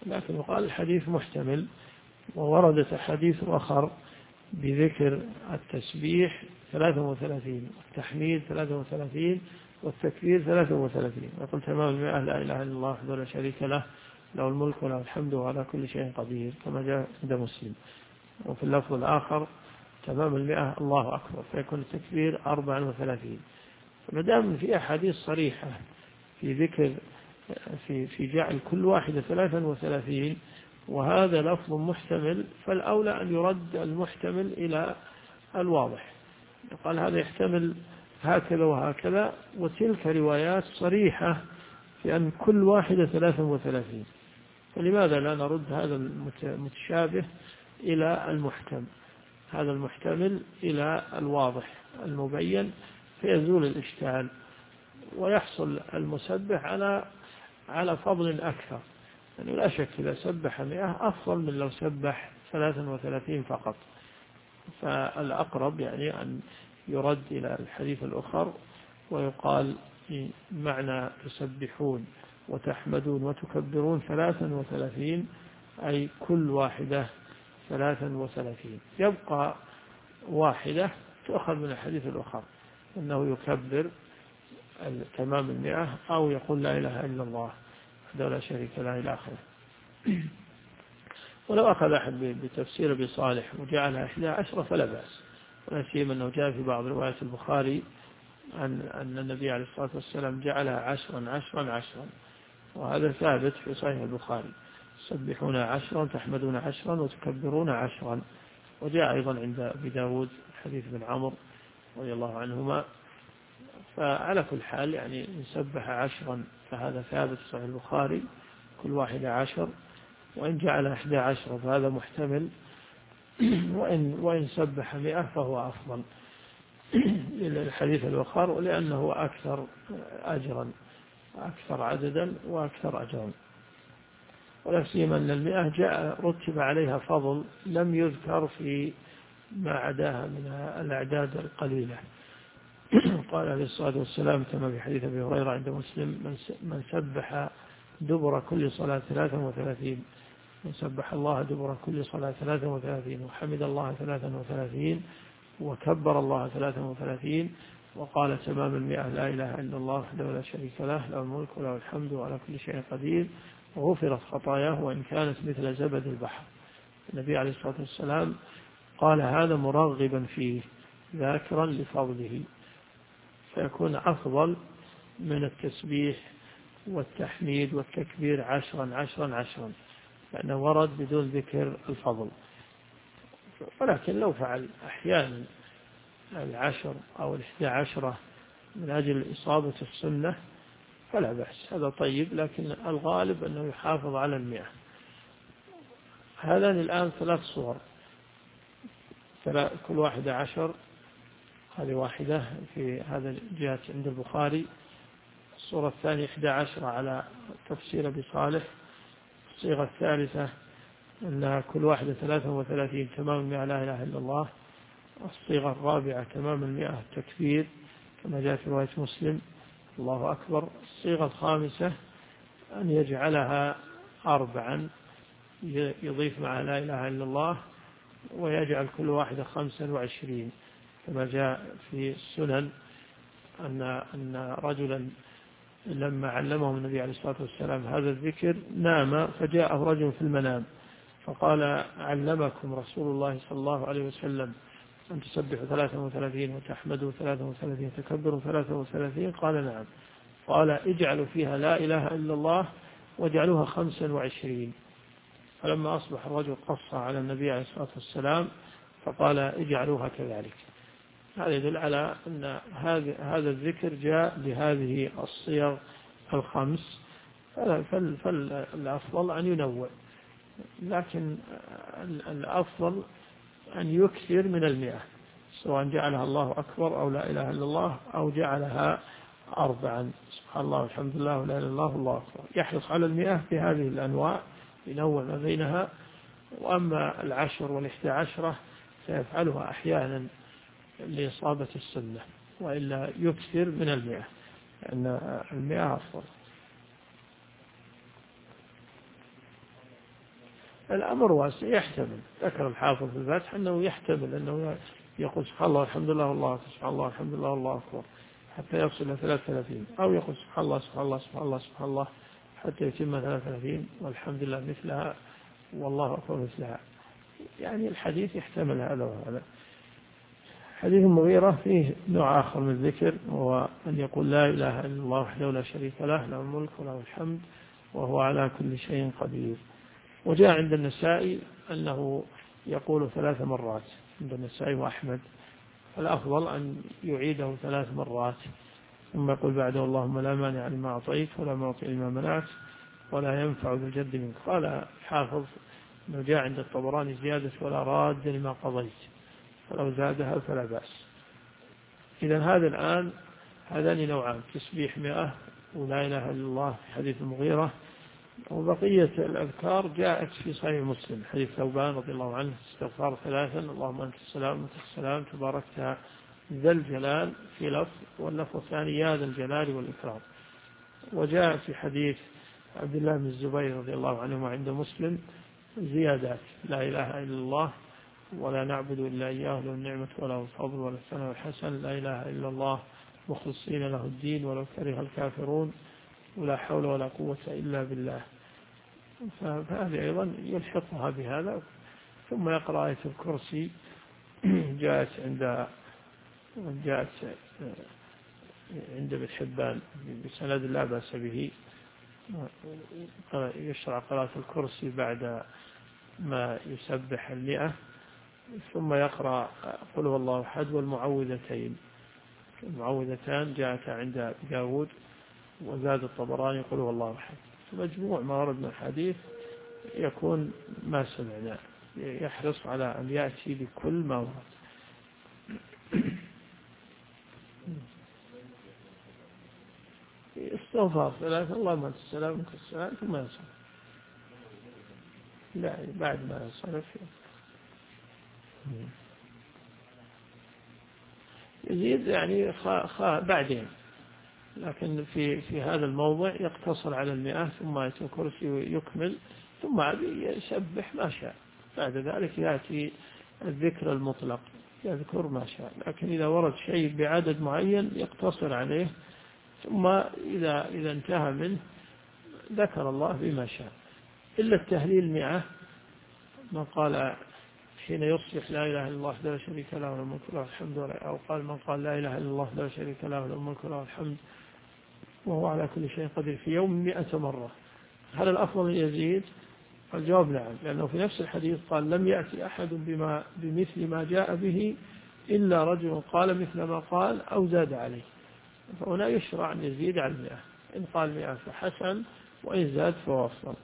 S2: لكن يقال الحديث محتمل. ووردت حديث آخر بذكر التسبيح 33 والتحميد 33 والتكبير 33. يقول تمام 100 لا إله إلا الله وحده لا شريك له له الملك وله الحمد وعلى كل شيء قدير كما جاء عند مسلم. وفي اللفظ الآخر تمام 100 الله أكبر، فيكون التكبير 34. فما دام في أحاديث صريحة في ذكر في جعل كل واحدة 33 وهذا لفظ محتمل، فالأولى أن يرد المحتمل إلى الواضح. قال هذا يحتمل هكذا وهكذا، وتلك روايات صريحة في أن كل واحدة 33. فلماذا لا نرد هذا المتشابه إلى المحكم، هذا المحتمل إلى الواضح المبين، فيزول الإشكال ويحصل المسبح على فضل أكثر. يعني لا شك إذا سبح 100 أفضل من لو سبح 33 فقط. فالأقرب يعني أن يرد إلى الحديث الآخر ويقال معنى تسبحون وتحمدون وتكبرون 33 أي كل واحدة 33. يبقى واحدة تؤخذ من الحديث الآخر أنه يكبر تمام 100 أو يقول لا إله إلا الله وحده لا شريك له إلى آخره. ولو أخذ أحد بتفسير أبي صالح وجعلها 11 فلا بأس، ولا سيما أنه جاء في بعض روايات البخاري أن النبي عليه الصلاة والسلام جعلها 10 وهذا ثابت في صحيح البخاري، تسبحون 10 تحمدون 10 وتكبرون 10. وجاء أيضا عند أبي داود حديث بن عمرو رضي الله عنهما. فعلى كل حال يعني إن سبح 10 فهذا ثابت في صحيح البخاري كل واحدة 10، وإن جعل 11 فهذا محتمل، وإن سبح 100 فهو أفضل للحديث الآخر، ولأنه أكثر أجرا أكثر عددا وأكثر أجرا. ولا سيما أن 100 جاء رتب عليها فضل لم يذكر في ما عداها من الأعداد القليلة. قال عليه الصلاة والسلام كما في حديث أبي هريرة عند مسلم من سبح دبر كل صلاة 33 من سبح الله دبر كل صلاة 33 وحمد الله 33 وكبر الله 33 وقال تمام 100 لا إله إلا الله وحده لا شريك له له الملك وله الحمد وعلى كل شيء قدير وغفرت خطاياه وإن كانت مثل زبد البحر. النبي عليه الصلاة والسلام قال هذا مرغبا فيه ذاكرا لفضله، فيكون أفضل من التسبيح والتحميد والتكبير 10 لأنه ورد بدون ذكر الفضل. ولكن لو فعل أحيانا 10 أو 11 من أجل إصابة السنة فلا بأس، هذا طيب، لكن الغالب أنه يحافظ على 100. هذان الآن 3 صور، كل واحدة 10. هذه واحدة في هذا جاءت عند البخاري. الصورة الثانية 11 على تفسير أبي صالح. الصيغة الثالثة أن كل واحدة 33 تمام 100 لا إله إلا الله. الصيغة الرابعة تمام 100 التكبير كما جاء في رواية مسلم الله أكبر. الصيغة الخامسة أن يجعلها 4 يضيف مع لا إله إلا الله ويجعل كل واحدة 25 كما جاء في السنن أن رجلا لما علمهم النبي عليه الصلاة والسلام هذا الذكر نام فجاءه رجل في المنام فقال علمكم رسول الله صلى الله عليه وسلم أن تسبحوا 33 وتحمدوا 33 وتكبروا 33؟ قال نعم. قال اجعلوا فيها لا إله إلا الله واجعلوها 25. فلما أصبح الرجل قص على النبي عليه الصلاة والسلام فقال اجعلوها كذلك. هذا يدل على أن هذا الذكر جاء بهذه الصيغ 5، فالأفضل أن ينوع، لكن الأفضل أن يكثر من 100 سواء جعلها الله أكبر أو لا إله إلا الله أو جعلها 4 سبحان الله والحمد لله ولا إله إلا الله والله أكبر. يحرص على 100 في هذه الأنواع ينوع ما بينها. وأما 10 و11 سيفعلها أحيانا لإصابة السنة، وإلا يكثر من 100 لأن 100 أفضل. الأمر واسع يحتمل. ذكر الحافظ في الفتح أنه يحتمل أنه يقول سبحان الله الحمد لله والله سبحان الله الحمد لله والله أكبر حتى يصل إلى 33، أو يقول سبحان الله سبحان الله سبحان الله سبحان الله حتى يتم 33 والحمد لله مثلها والله أكبر مثلها. يعني الحديث يحتمل هذا وهذا. حديث المغيرة فيه نوع آخر من الذكر، وهو أن يقول لا إله إلا الله وحده لا شريك له له الملك وله الحمد وهو على كل شيء قدير. وجاء عند النسائي أنه يقول 3 مرات عند النسائي وأحمد، فالأفضل أن يعيده 3 مرات ثم يقول بعده اللهم لا مانع لما أعطيت ولا معطي لما منعت ولا ينفع ذو الجد منك. قال الحافظ أنه جاء عند الطبراني زيادة ولا راد لما قضيت، فلو زادها فلا بأس. إذا هذا الآن هذان نوعان، تسبيح 100 ولا إله إلا الله في حديث المغيرة، وبقية الأذكار جاءت في صحيح مسلم حديث ثوبان رضي الله عنه استغفار 3 اللهم أنت السلام وأنت السلام تباركت ذا الجلال في لفظ، واللفظ الثاني يا ذا الجلال والإكرام. وجاء في حديث عبد الله بن الزبير رضي الله عنه عند مسلم زيادات لا إله إلا الله ولا نعبد إلا إياه له النعمة وله الفضل وله الثناء الحسن لا إله إلا الله مخلصين له الدين ولو كره الكافرون ولا حول ولا قوة إلا بالله. فهذه أيضا يلحقها بهذا. ثم يقرأ آية الكرسي جاءت عند ابن حبان بسند لا بأس به، يشرع قراءة الكرسي بعد ما يسبح 100، ثم يقرأ قل هو الله أحد والمعوذتين. المعوذتان جاءت عند داود وزاد الطبراني قل هو الله أحد. مجموع ما ورد من الحديث يكون ما سمعنا، يحرص على أن يأتي بكل ما ورد. استغفار 3 اللهم أنت السلام وأنت السلام ثم ينصرف. لا بعد ما ينصرف يزيد يعني بعدين، لكن في هذا الموضع يقتصر على 100 ثم آية الكرسي يكمل ثم يسبح ما شاء. بعد ذلك يأتي الذكر المطلق يذكر ما شاء، لكن إذا ورد شيء بعدد معين يقتصر عليه، ثم إذا انتهى منه ذكر الله بما شاء. إلا التهليل 100 من قال حين يصبح لا إله إلا الله لا شريك له له الملك وله الحمد، أو قال من قال لا إله إلا الله لا شريك له له الملك وله الحمد وهو على كل شيء قدير في يوم 100 مرة. هل الأفضل يزيد؟ الجواب نعم، لأنه في نفس الحديث قال لم يأتي أحد بمثل ما جاء به إلا رجل قال مثل ما قال أو زاد عليه. فهنا يشرع أن يزيد على 100، إن قال 100 فحسن وإن زاد فهو أفضل.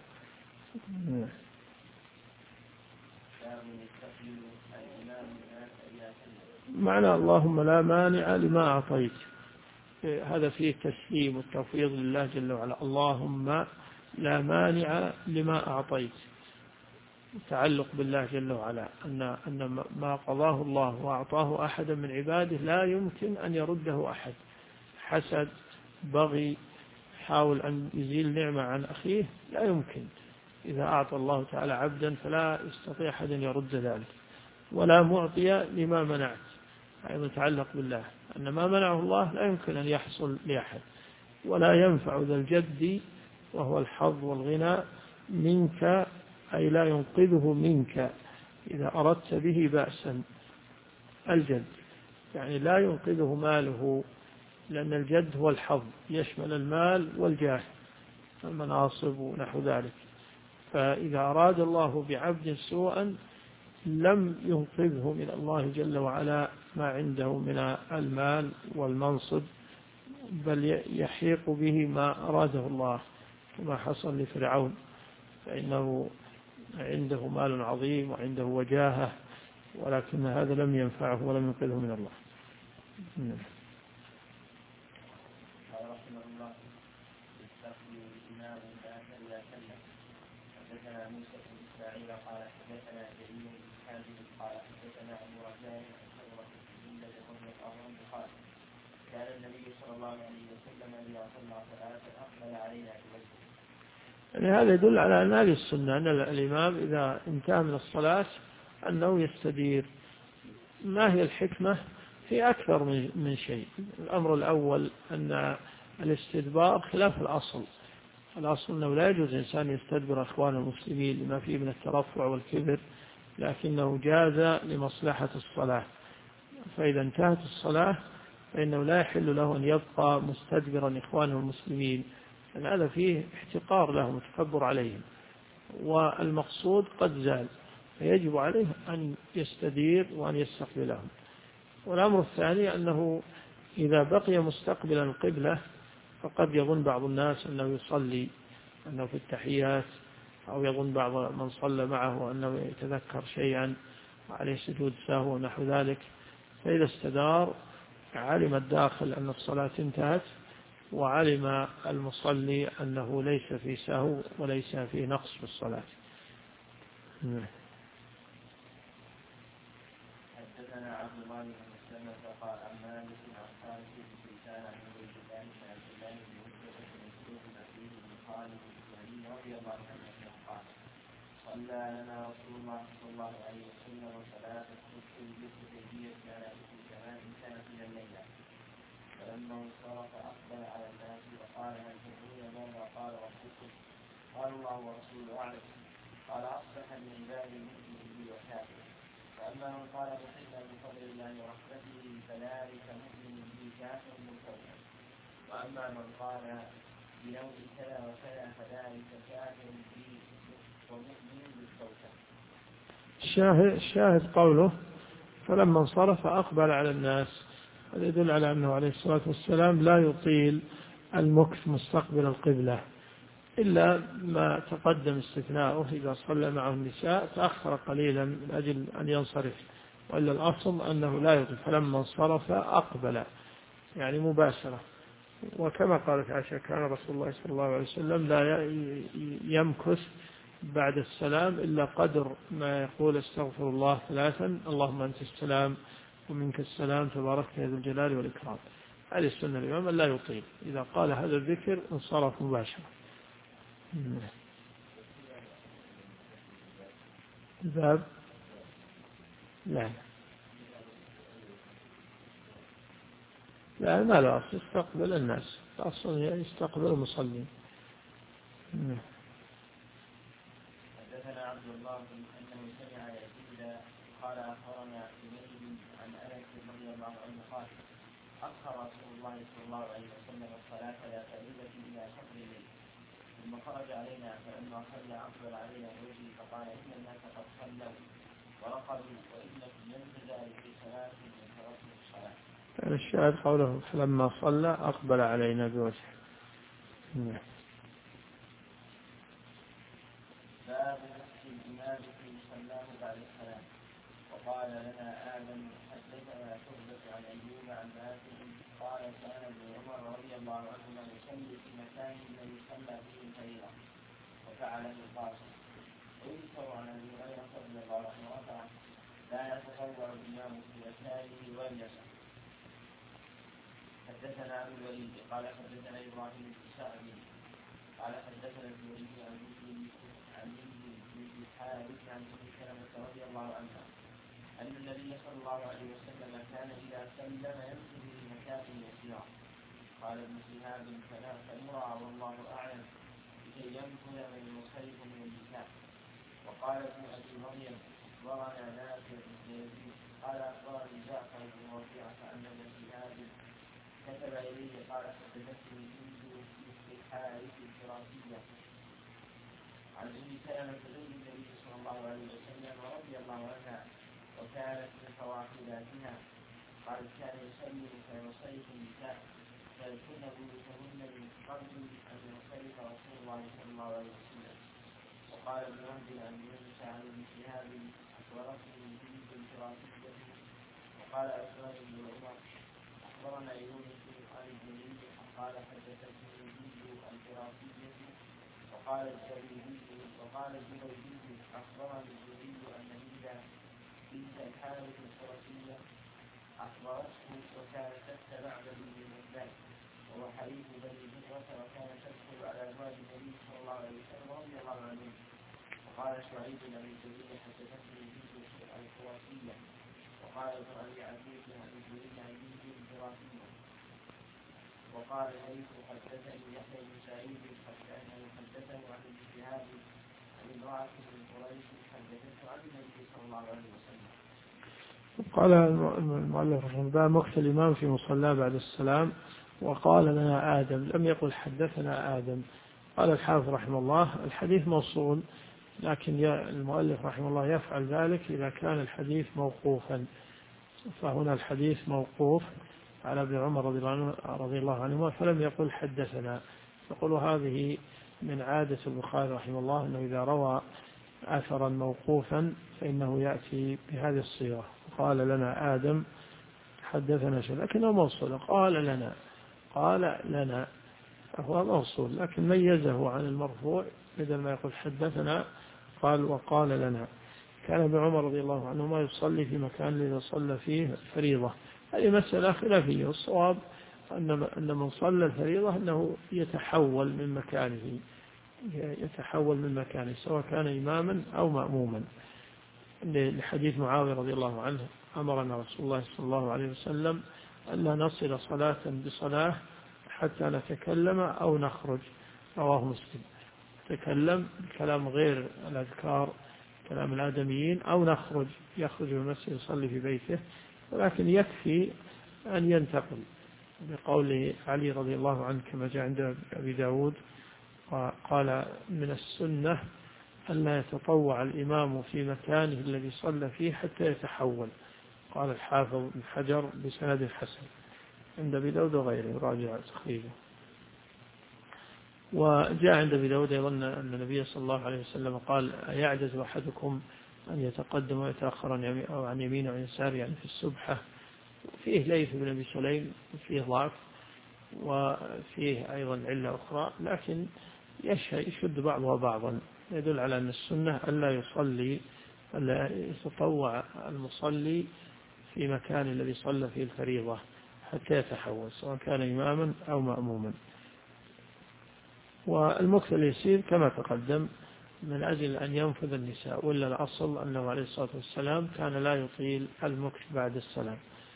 S2: معنى اللهم لا مانع لما أعطيت، هذا فيه تسليم والتفويض لله جل وعلا. اللهم لا مانع لما أعطيت، تعلق بالله جل وعلا أن ما قضاه الله وأعطاه أحدا من عباده لا يمكن أن يرده أحد. حسد بغي حاول أن يزيل نعمة عن أخيه لا يمكن. إذا أعطى الله تعالى عبدا فلا يستطيع أحد أن يرد ذلك. ولا معطي لما منعت، أيضا يتعلق بالله أن ما منعه الله لا يمكن أن يحصل لأحد. ولا ينفع ذا الجد وهو الحظ والغنى منك، أي لا ينقذه منك إذا أردت به بأسا. الجد يعني لا ينقذه ماله، لأن الجد هو الحظ يشمل المال والجاه المناصب ونحو ذلك. فإذا أراد الله بعبد سوءا لم ينقذه من الله جل وعلا ما عنده من المال والمنصب، بل يحيق به ما أراده الله، كما حصل لفرعون، فإنه عنده مال عظيم وعنده وجاهة، ولكن هذا لم ينفعه ولم ينقذه من الله.
S1: قال حدثنا جرير بن حازم قال حدثنا ابو رجاء قال كان النبي صلى الله عليه وسلم اذا صلى صلاه اقبل علينا بوجهه
S2: يعني هذا يدل على أن هذه السنة، أن الإمام إذا انتهى من الصلاة أنه يستدير. ما هي الحكمة؟ في أكثر من شيء. الأمر الأول أن الاستدبار خلاف الأصل. الأصل أنه لا يجوز الإنسان يستدبر أخوان المسلمين لما فيه من الترفع والكبر، لكنه جاز لمصلحة الصلاة. فإذا انتهت الصلاة فإنه لا يحل له أن يبقى مستدبرا إخوانه المسلمين، لأن هذا فيه احتقار لهم وتكبر عليهم، والمقصود قد زال، فيجب عليه أن يستدير وأن يستقبلهم. والأمر الثاني أنه إذا بقي مستقبلا القبلة فقد يظن بعض الناس أنه يصلي، أنه في التحيات، أو يظن بعض من صلى معه أنه يتذكر شيئا وعليه سجود سهو ونحو ذلك. فإذا استدار علم الداخل أن الصلاة انتهت، وعلم المصلي أنه ليس في سهو وليس في نقص في الصلاة.
S1: حدثنا عبد الله بن مسلم فقال عن مالك عن خالد بن سليمان عن عبيد الله بن عبد الله بن مسلم بن مسعود بن بن خالد بن رضي الله عنه قال صلى لنا رسول الله صلى الله عليه وسلم صلاة الصبح بالحديبية على إثر كمان كانت من الليلة، فلما انصرف أقبل على الناس وقال هل تدرون ماذا قال ربكم؟ قال الله ورسوله أعلم. قال أصبح من عبادي المؤمن بي وكافر، فأما من قال بحنا من فضل الله ورحمته فذلك مؤمن بي كافر بالكوكب، وأما من قال بنوع كذا وكذا فذلك كافر بي ومؤمن بالكوكب.
S2: الشاهد قوله فلما انصرف أقبل على الناس، هذا يدل على أنه عليه الصلاة والسلام لا يطيل المكث مستقبل القبلة، إلا ما تقدم استثناؤه إذا صلى معه النساء تأخر قليلا من أجل أن ينصرف، وإلا الأصل أنه لا يطيل. فلما انصرف أقبل يعني مباشرة. وكما قالت عائشة كان رسول الله صلى الله عليه وسلم لا يمكث بعد السلام إلا قدر ما يقول استغفر الله 3 اللهم أنت السلام ومنك السلام تبارك يا ذو الجلال والإكرام. هذه السنة الإمام لا يطيل، إذا قال هذا الذكر انصرف مباشرة. الباب لا لا ما له أصل، يستقبل الناس، أصلا يستقبل المصلين.
S1: حدثنا عبد الله أنه سمع يزيد قال أخبرنا حميد عن أنس رضي الله عنه قال أخر رسول الله صلى الله عليه وسلم الصلاة لا تقريبا إلى شطر الليل، ثم خرج علينا فلما صلى أقبل علينا بوجهه فقال إن الناس قد صلوا ورقدوا وإنكم لم تزالوا في صلاة من تركوا الصلاة.
S2: كان الشاهد قوله فلما صلى أقبل علينا بوجهه.
S1: باب نفس الإمام في صلاه بعد الصلاة. وقال لنا آدم حدثنا شعبة عن أيوب عن نافع قال كان ابن عمر رضي الله عنهما يصلي في مكان الذي صلى فيه الفريضة وفعله القاسم. ويذكر عن أبي هريرة رضي الله عنه رفعه لا يتطوع الإمام في يساره واليسار. حدثنا أبو الوليد قال حدثنا إبراهيم بن سعد قال حدثنا الزهري عن الحارث عن ابن سلمة رضي الله عنها أن النبي صلى الله عليه وسلم كان إذا سلم يمكث في مكان يسير. قال ابن شهاب فنرى والله أعلم لكي يمكث من ينصرف من النساء. وقال ابن أبي مريم أخبرنا نافع بن يزيد قال أخبرني جعفر بن ربيعة أن ابن شهاب كتب إليه قال حدثتني بنت الحارث الفراسية عن ابن سلمة زوج النبي صلى الله عليه وسلم ورضي الله عنها وكانت من فواحداتها قال كان يسلم فينصرف النساء فيكون بيوتهن من قبل أن ينصرف رسول الله صلى الله عليه وسلم. وقال ابن وهب عن يونس عن ابن شهاب أخبرته بنت الفراسية وقال أخبرني ابن عمر أخبرنا يونس عن الجليل قال حدثتني بنت الفراسية وقال الجليل أخبرني الجليل أن هند بنت الحارث الفرسية أخبرته وكانت تتبع بني المثلث وهو حليف بني بكرة وكانت تدخل على أزواج النبي صلى الله عليه وسلم وقال شعيب بن ابي سعيد حدثتني بنت الخراسيه وقال ابن ابي عتيق عن جرير عن بنت الخراسيه وقال ليث حدثني يحيى بن سعيد حدثه عن ابن شهاب عن امراه من قريش حدثته عن النبي صلى الله عليه وسلم.
S2: قال المؤلف رحمه الله مقت الإمام في مصلى بعد السلام وقال لنا آدم، لم يقل حدثنا آدم. قال الحافظ رحمه الله الحديث موصول، لكن المؤلف رحمه الله يفعل ذلك إذا كان الحديث موقوفا، فهنا الحديث موقوف على ابن عمر رضي الله عنهما فلم يقل حدثنا. يقول هذه من عادة البخاري رحمه الله أنه إذا روى أثرا موقوفا فإنه يأتي بهذه الصيغة. قال لنا آدم حدثنا شيء، لكنه موصول. قال لنا فهو موصول، لكن ميزه عن المرفوع بدل ما يقول حدثنا قال وقال لنا. كان ابن عمر رضي الله عنهما يصلي في مكان إذا صلى فيه الفريضة. هذه مسألة خلافية، والصواب أن من صلى الفريضة أنه يتحول من مكانه سواء كان إماما أو مأموما، لحديث معاوية رضي الله عنه أمرنا رسول الله صلى الله عليه وسلم أن لا نصل صلاة بصلاة حتى نتكلم أو نخرج. رواه مسلم. تكلم بكلام غير الأذكار كلام الآدميين، أو يخرج من المسجد يصلي في بيته، ولكن يكفي أن ينتقل، بقول علي رضي الله عنه كما جاء عند أبي داود قال من السنة أن لا يتطوع الإمام في مكانه الذي صلى فيه حتى يتحول. قال الحافظ بن حجر بسند حسن عند أبي داود وغيره، راجع تخريجه. وجاء عند أبي داود أيضا أن النبي صلى الله عليه وسلم قال يعجز أحدكم أن يتقدم ويتأخر عن يمينه وعن يساره، يعني في السبحة. فيه ليث بن أبي سليم فيه ضعف، وفيه أيضا علة أخرى، لكن يشد بعضها بعضا، يدل على أن السنة ألا يتطوع المصلي في مكان الذي صلى فيه الفريضة حتى يتحول سواء كان إماما أو مأموما. والمكث اليسير كما تقدم من أجل أن ينفذ النساء، ولا الأصل أنه عليه الصلاة والسلام كان لا يطيل المكث بعد السلام.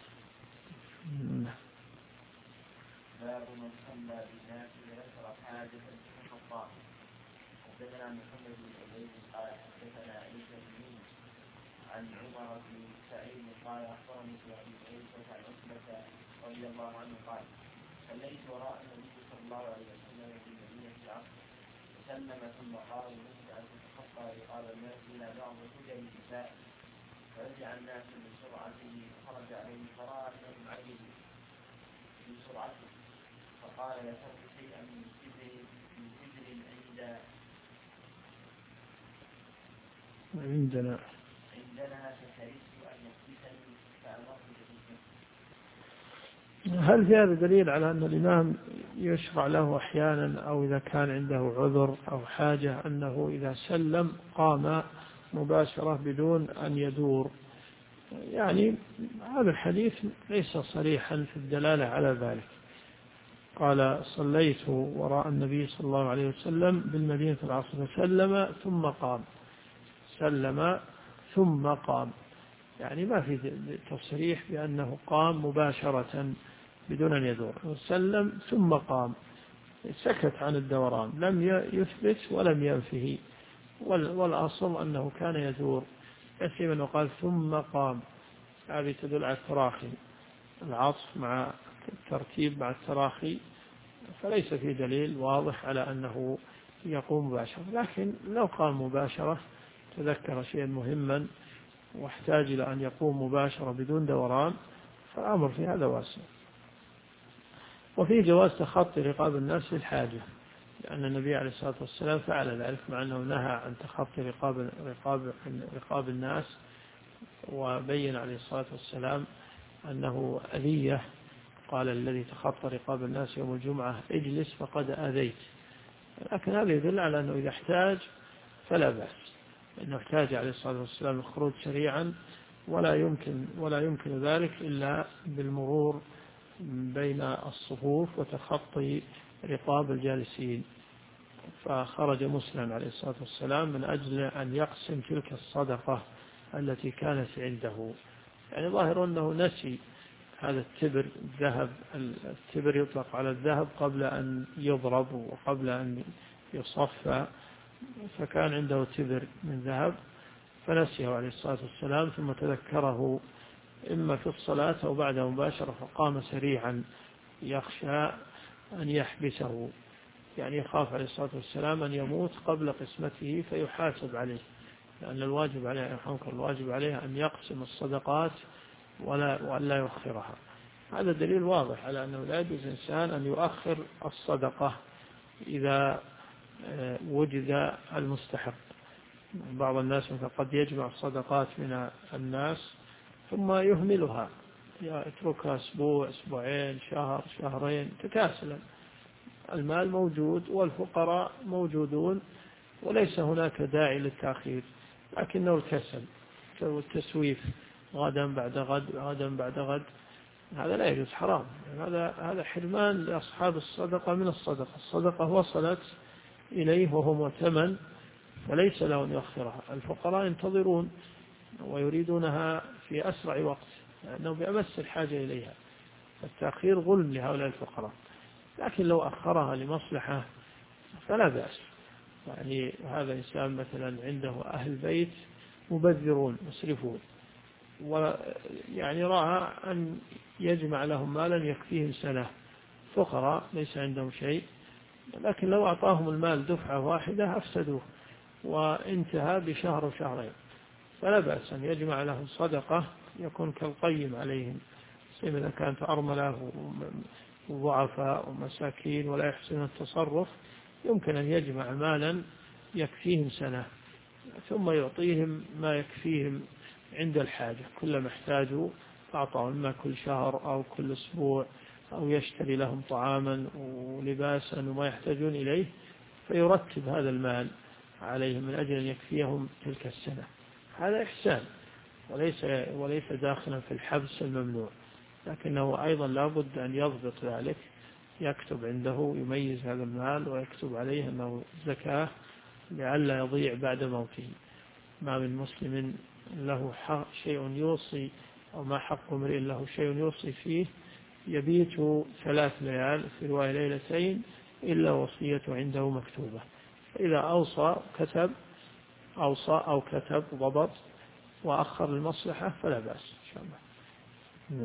S1: باب من صلى بالناس وذكر حاجة فقال حدثنا محمد بن عبيد قال حدثنا عيسى بن يونس عن عمر بن سعيد قال أخبرني أبي عيسى عن عتبة رضي الله عنه قال صليت وراء النبي صلى الله عليه وسلم في المدينة العصر وسلم ثم قال وجدت أن تتخطى رقاب الناس إلى بعض حجر النساء فرجع الناس من سرعته فخرج عليه فرأى أنهم عجزوا من سرعته فقال لترك شيئا من سدر
S2: عندنا
S1: فكرهت أن يحدثني فأمرت به.
S2: هل في هذا دليل على أن الإمام يشرع له أحيانا أو إذا كان عنده عذر أو حاجة أنه إذا سلم قام مباشرة بدون أن يدور؟ يعني هذا الحديث ليس صريحا في الدلالة على ذلك. قال صليت وراء النبي صلى الله عليه وسلم بالمدينة العصر فسلم ثم قام، يعني ما في تصريح بأنه قام مباشرة بدون أن يدور، وسلم ثم قام، سكت عن الدوران، لم يثبت ولم ينفه، والأصل أنه كان يدور. يسيب أنه قال ثم قام، هذه تدل على التراخي، العطف مع الترتيب مع التراخي، فليس في دليل واضح على أنه يقوم مباشرة. لكن لو قام مباشرة تذكر شيئا مهما واحتاج إلى أن يقوم مباشرة بدون دوران فالأمر في هذا واسع. وفي جواز تخطي رقاب الناس للحاجة، لأن النبي عليه الصلاة والسلام فعل ذلك، مع أنه نهى عن تخطي رقاب الناس، وبين عليه الصلاة والسلام أنه أذية. قال الذي تخطى رقاب الناس يوم الجمعة اجلس فقد أذيت. لكن هذا يدل على أنه إذا احتاج فلا بأس، لأنه احتاج عليه الصلاة والسلام الخروج سريعا، ولا يمكن ذلك إلا بالمرور بين الصفوف وتخطي رقاب الجالسين. فخرج مسلم عليه الصلاة والسلام من أجل أن يقسم تلك الصدقة التي كانت عنده. يعني ظاهر أنه نسي هذا التبر الذهب. التبر يطلق على الذهب قبل أن يضرب وقبل أن يصفى، فكان عنده تبر من ذهب فنسيه عليه الصلاة والسلام، ثم تذكره إما في الصلاة أو بعدها مباشرة فقام سريعا يخشى أن يحبسه، يعني يخاف عليه الصلاة والسلام أن يموت قبل قسمته فيحاسب عليه، لأن الواجب عليه الواجب عليه أن يقسم الصدقات ولا يؤخرها. هذا دليل واضح على أنه لا يجوز إنسان أن يؤخر الصدقة إذا وجد المستحق. بعض الناس قد يجمع الصدقات من الناس ثم يهملها، يتركها أسبوع أسبوعين شهر شهرين تكاسلا. المال موجود والفقراء موجودون وليس هناك داعي للتأخير، لكنه الكسل والتسويف غدا بعد غد غدا بعد غد، هذا لا يجوز، حرام. هذا حرمان لأصحاب الصدقة من الصدقة. الصدقة وصلت إليه وهو مؤتمن فليس له أن يؤخرها. الفقراء ينتظرون ويريدونها في أسرع وقت لأنه بأمس الحاجة إليها، التأخير ظلم لهؤلاء الفقراء. لكن لو أخرها لمصلحة فلا بأس. يعني هذا إنسان مثلا عنده أهل بيت مبذرون مسرفون، ويعني رأى أن يجمع لهم مالا يكفيهم سنة، فقراء ليس عندهم شيء، لكن لو أعطاهم المال دفعة واحدة أفسدوه وانتهى بشهر وشهرين، فلا بأس أن يجمع لهم صدقة يكون كالقيم عليهم. إذا كانت أرملة وضعفاء ومساكين ولا يحسن التصرف يمكن أن يجمع مالا يكفيهم سنة ثم يعطيهم ما يكفيهم عند الحاجة، كلما احتاجوا أعطوا، إما كل شهر أو كل أسبوع، أو يشتري لهم طعاما ولباسا وما يحتاجون إليه، فيرتب هذا المال عليهم من أجل أن يكفيهم تلك السنة. هذا إحسان وليس داخلا في الحبس الممنوع، لكنه أيضا لابد أن يضبط ذلك، يكتب عنده يميز هذا المال ويكتب عليه أنه زكاة لئلا يضيع بعد موته. ما من مسلم له شيء يوصي أو ما حق امرئ له شيء يوصي فيه يبيت 3 ليال في رواية ليلتين إلا وصية عنده مكتوبة. فإذا أوصى أو كتب ضبط وأخر المصلحة فلا بأس إن شاء الله.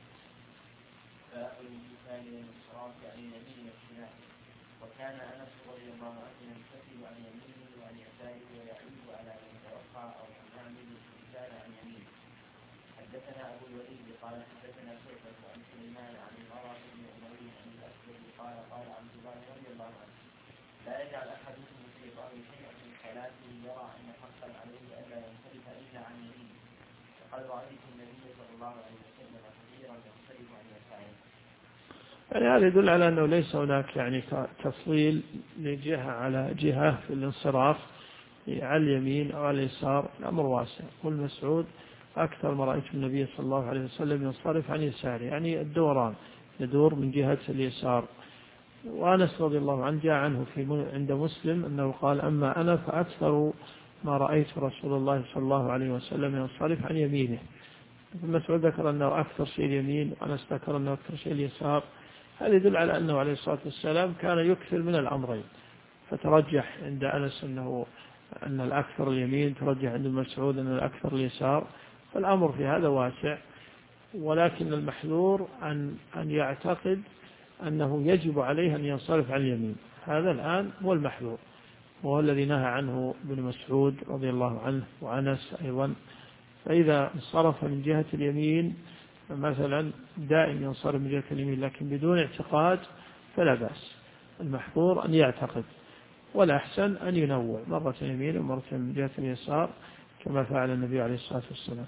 S1: وكان أنس رضي الله عنه ينفتل عن يمينه وعن يساره ويعيب على من توقع أو من يعمل الإنسان عن يمينه. حدثنا أبو الوليد قال حدثنا شعبة عن سليمان عن المرأة بن أمية عن الأسود قال عبد الله رضي الله عنه لا يجعل أحدكم في ظهر شيئا من صلاته يرى أن حقا عليه ألا ينصرف إلا عن يمينه، فقد رأيت النبي صلى الله عليه وسلم كثيرا ينصرف عن يساره.
S2: يعني هذا يدل على أنه ليس هناك يعني تفضيل لجهة على جهة في الانصراف على اليمين أو على اليسار، الأمر واسع. قل مسعود أكثر ما رأيت النبي صلى الله عليه وسلم ينصرف عن يساره، يعني الدوران يدور من جهة اليسار. وأنس رضي الله عنه جاء عنه عند مسلم أنه قال أما أنا فأكثر ما رأيت رسول الله صلى الله عليه وسلم ينصرف عن يمينه. مسعود ذكر أنه أكثر شيء اليمين، وأنس ذكر أنه أكثر شيء اليسار. هذا يدل على أنه عليه الصلاة والسلام كان يكثر من الأمرين، فترجح عند أنس أن الأكثر اليمين، ترجح عند مسعود أن الأكثر اليسار، فالأمر في هذا واسع. ولكن المحذور أن يعتقد أنه يجب عليه أن ينصرف عن اليمين، هذا الآن هو المحذور، وهو الذي نهى عنه ابن مسعود رضي الله عنه وأنس أيضا. فإذا انصرف من جهة اليمين مثلا دائم ينصرف من جهة اليمين لكن بدون اعتقاد فلا بأس. المحظور أن يعتقد، والأحسن أن ينوع مرة يمين ومرة من جهة اليسار كما فعل النبي عليه الصلاة والسلام.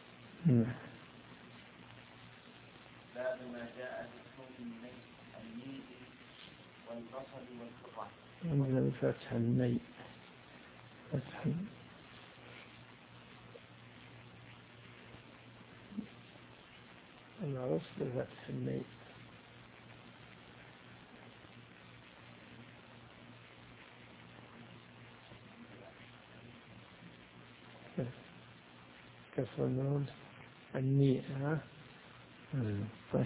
S1: باب ما جاء في حكم النيل والبصل والقطع.
S2: عندنا بفتح النيل، فتح المعروف بفتح النيل. كسر النون النيء. طيب.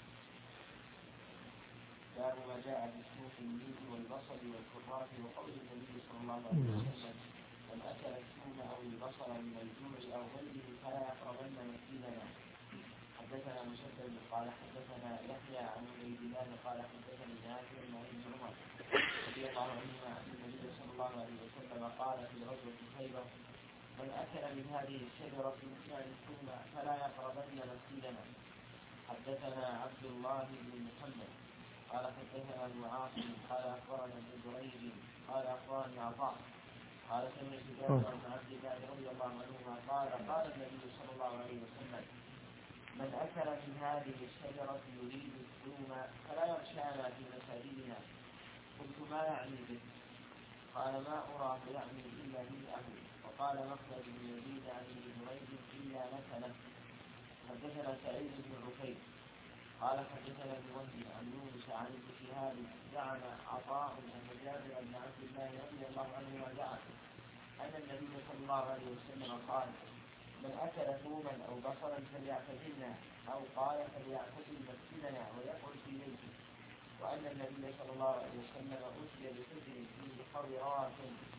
S1: باب ما جاء بالسوق النيء والبصل والكراث وقول النبي صلى الله عليه وسلم من أكل الثوم أو البصل من الجوع أو غيره فلا يقربن مسجدنا. حدثنا مسدد قال حدثنا يحيى عن عبيد الله قال حدثني نافع عن ابن عمر رضي الله عنهما عن النبي صلى الله عليه وسلم قال في غزوة خيبر من أكل من هذه الشجرة يعني الثوم فلا يقربن مسجدنا. حدثنا عبد الله بن محمد قال حدثنا ابن عاصم قال أخبرنا ابن جريج قال أخبرني عطاء قال سمعت جابر بن عبد الله رضي الله عنهما قال قال النبي صلى الله عليه وسلم من أكل من هذه الشجرة يريد الثوم فلا يغشانا في مساجدنا. قلت ما يعني به؟ قال ما أراه يعني إلا بدعه. وقال مخلد بن يزيد عن ابن جريج إلا مثلا. حدثنا سعيد بن عفيف قال حدثنا ابن وهب عن يونس عن ابن شهاب زعم عطاء أن جابر بن عبد الله رضي الله عنهما زعم أن النبي صلى الله عليه وسلم قال من أكل ثوما أو بصلا فليعتزلنا أو قال فليعتزل مسجدنا ويقعد في بيته. وأن النبي صلى الله عليه وسلم أتي بحجر فيه خضراء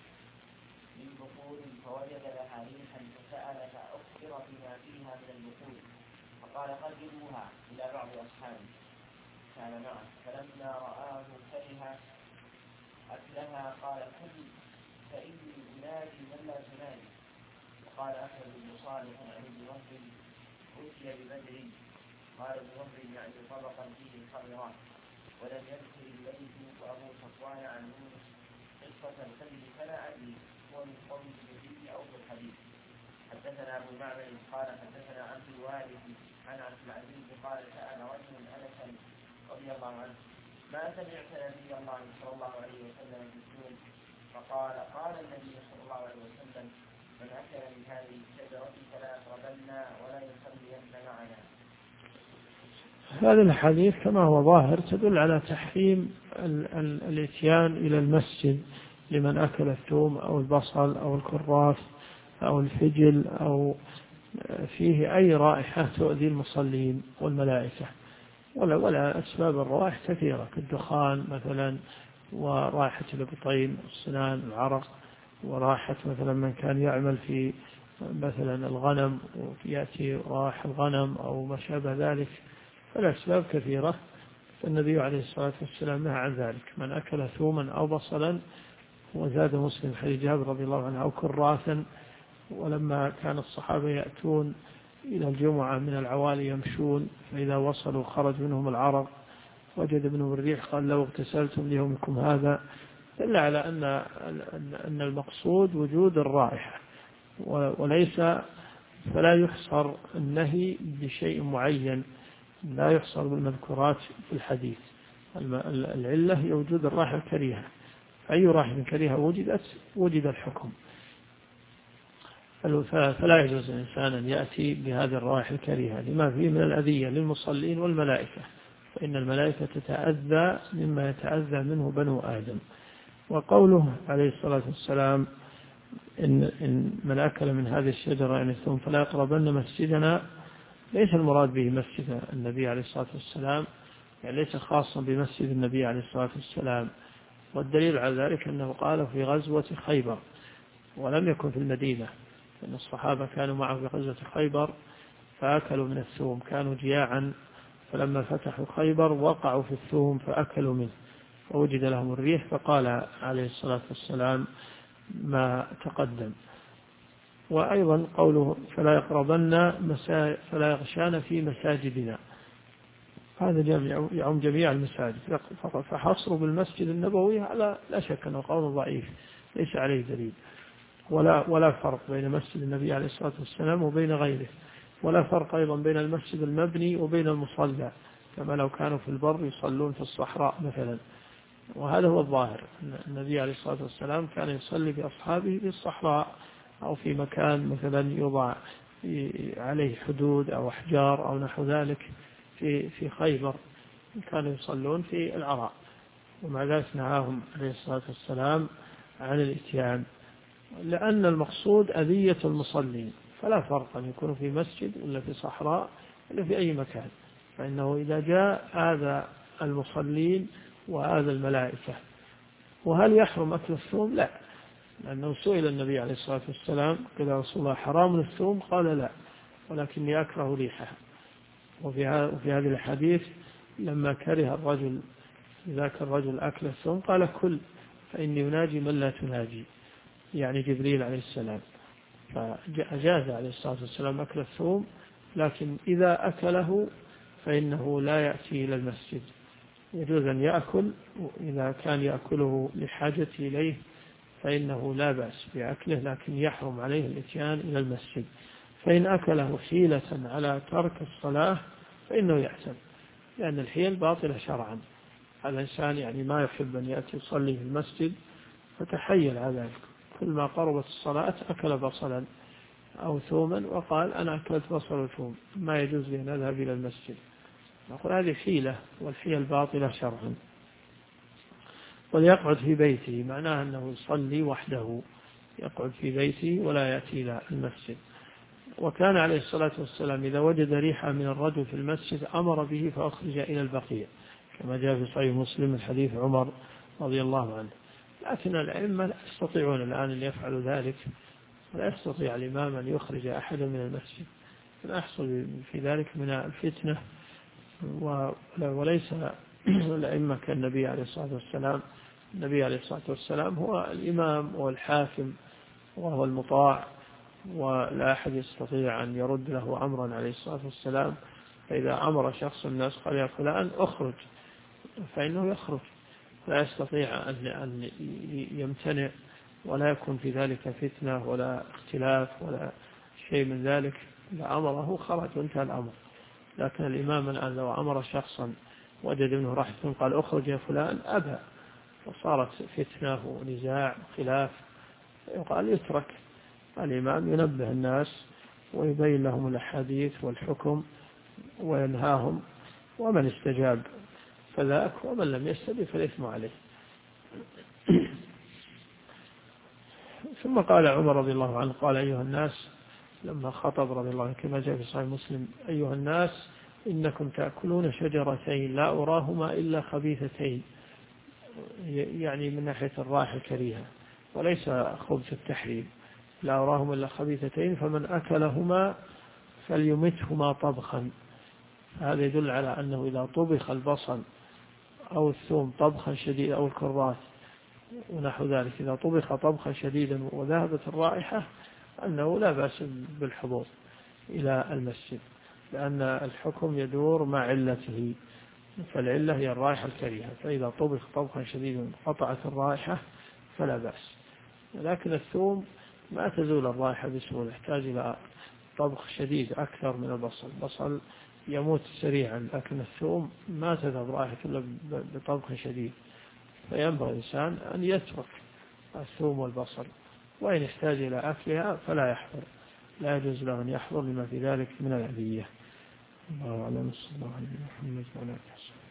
S1: من بخور فوجد لها ريحا فسأل فأخبر بما فيها من البخور فقال قدموها إلى بعض أصحابه كان معه فلما رآه كره أكلها قال كل فإني أنادي من لا تنادي. وقال أحمد بن صالح عن ابن وهب أتي ببدر قال ابن وهب يعني طبقا فيه خضراء ولم يذكر الليث وأبو صفوان عن يونس قصة الخيل فلا أدري هو من قول الجديد أو في الحديث. حدثنا أبو معمر قال حدثنا عبد الوارث عن عبد العزيز قال سأل رجل أنسا رضي الله عنه ما سمعت نبي الله صلى الله عليه وسلم بالثوم فقال قال النبي صلى الله عليه وسلم من أكل من هذه الشجرة فلا يقربن ولا يصلين معنا.
S2: هذا الحديث كما هو ظاهر تدل على تحريم الاتيان إلى المسجد لمن أكل الثوم أو البصل أو الكراث أو الفجل أو فيه أي رائحة تؤذي المصلين والملائكة. ولا أسباب الروائح كثيرة كالدخان مثلا ورائحة الإبطين السنان العرق ورائحة مثلا من كان يعمل في مثلا الغنم ويأتي رائحة الغنم أو ما شابه ذلك. فالأسباب كثيرة. فالنبي عليه الصلاة والسلام نهى عن ذلك من أكل ثوما أو بصلا. وزاد مسلم حديث جابر رضي الله عنه أو كراثا. ولما كان الصحابة يأتون إلى الجمعة من العوالي يمشون فإذا وصلوا خرج منهم العرق وجد منهم الريح قال لو اغتسلتم ليومكم هذا إلا على أن المقصود وجود الرائحة وليس فلا يحصر النهي بشيء معين لا يحصر بالمذكورات في الحديث. العلة هي وجود الرائحة الكريهة. أي رائحة كريهة وجد الحكم. فلا يجوز الإنسان أن يأتي بهذه الروائح الكريهة لما فيه من الأذية للمصلين والملائكة فإن الملائكة تتأذى مما يتأذى منه بنو آدم. وقوله عليه الصلاة والسلام إن من أكل من هذه الشجرة يعني ثم فلا يقربن مسجدنا ليس المراد به مسجد النبي عليه الصلاة والسلام يعني ليس خاصا بمسجد النبي عليه الصلاة والسلام. والدليل على ذلك أنه قال في غزوة خيبر ولم يكن في المدينة لأن الصحابة كانوا معه في غزوة خيبر فأكلوا من الثوم كانوا جياعا فلما فتحوا خيبر وقعوا في الثوم فأكلوا منه فوجد لهم الريح فقال عليه الصلاة والسلام ما تقدم. وأيضا قوله فلا يقربن فلا يغشان في مساجدنا هذا يعم جميع المساجد فحصر بالمسجد النبوي على لا شك أنه قول ضعيف ليس عليه دليل ولا فرق بين مسجد النبي عليه الصلاة والسلام وبين غيره ولا فرق أيضا بين المسجد المبني وبين المصلى كما لو كانوا في البر يصلون في الصحراء مثلا. وهذا هو الظاهر النبي عليه الصلاة والسلام كان يصلي بأصحابه في الصحراء أو في مكان مثلا يوضع عليه حدود أو أحجار أو نحو ذلك في خيبر كانوا يصلون في العراء. ومع ذلك نهاهم عليه الصلاة والسلام عن الاتيان لأن المقصود أذية المصلين فلا فرق أن يكون في مسجد ولا في صحراء ولا في أي مكان، فإنه إذا جاء هذا المصلين وهذا الملائكة. وهل يحرم أكل الثوم؟ لا، لأنه سئل النبي عليه الصلاة والسلام قال يا رسول الله حرام الثوم؟ قال لا، ولكني أكره ريحها. وفي هذه الحديث لما كره الرجل ذاك الرجل أكل الثوم قال كل فإني يناجي من لا تناجي، يعني جبريل عليه السلام. فأجاز عليه الصلاة والسلام أكل الثوم، لكن إذا أكله فإنه لا يأتي إلى المسجد. يجوز أن يأكل، إذا كان يأكله لحاجته إليه فإنه لا بأس بأكله، لكن يحرم عليه الإتيان إلى المسجد. فإن أكله حيلة على ترك الصلاة فإنه يحسن، لأن الحيل باطلة شرعا. الإنسان يعني ما يحب أن يأتي يصلي في المسجد فتحيل على ذلك، كل ما قربت الصلاة أكل بصلا أو ثوما وقال أنا أكلت بصل وثوم، ما يجوز لي أن أذهب إلى المسجد. نقول هذه حيلة، والحيل باطلة شرعا. وليقعد في بيته، معناه أنه يصلي وحده، يقعد في بيته ولا يأتي إلى المسجد. وكان عليه الصلاة والسلام إذا وجد ريحة من الرجل في المسجد أمر به فأخرج إلى البقيع، كما جاء في صحيح مسلم من حديث عمر رضي الله عنه. لكن الأئمة لا يستطيعون الآن أن يفعلوا ذلك، ولا يستطيع الإمام أن يخرج أحدا من المسجد، فيحصل في ذلك من الفتنة. وليس الأئمة كالنبي عليه الصلاة والسلام. النبي عليه الصلاة والسلام هو الإمام والحاكم وهو المطاع، ولا أحد يستطيع أن يرد له أمرا عليه الصلاة والسلام. فإذا أمر شخص الناس قال يا فلان أخرج فإنه يخرج، لا يستطيع أن يمتنع، ولا يكون في ذلك فتنة ولا اختلاف ولا شيء من ذلك. إذا أمره خرج وانتهى الأمر. لكن الإمام الآن لو أمر شخصا وجد منه رحمة قال أخرج يا فلان أبى، فصارت فتنة ونزاع وخلاف، يقال يترك. الإمام ينبه الناس ويبين لهم الأحاديث والحكم وينهاهم، ومن استجاب فذاك، ومن لم يستجب فالإثم عليه. ثم قال عمر رضي الله عنه قال أيها الناس لما خطب رضي الله عنه كما جاء في صحيح مسلم أيها الناس إنكم تأكلون شجرتين لا أراهما إلا خبيثتين، يعني من ناحية الرائحة الكريهة، وليس خبث التحريم، لا أراهما إلا خبيثتين فمن أكلهما فليمتهما طبخا. هذا يدل على أنه إذا طبخ البصل أو الثوم طبخا شديدا أو الكراث ونحو ذلك، إذا طبخ طبخا شديدا وذهبت الرائحة أنه لا بأس بالحضور إلى المسجد، لأن الحكم يدور مع علته، فالعلة هي الرائحة الكريهة. فإذا طبخ طبخا شديدا قطعت الرائحة فلا بأس. لكن الثوم ما تزول الرائحة بسهولة، يحتاج إلى طبخ شديد أكثر من البصل. البصل يموت سريعا، لكن الثوم ما تذهب رائحة إلا بطبخ شديد. فينبغي الإنسان أن يترك الثوم والبصل، وإن احتاج إلى أكلها فلا يحضر، لا يجوز له أن يحضر لما في ذلك من الأذية. الله أعلم. صلى الله عليه وسلم.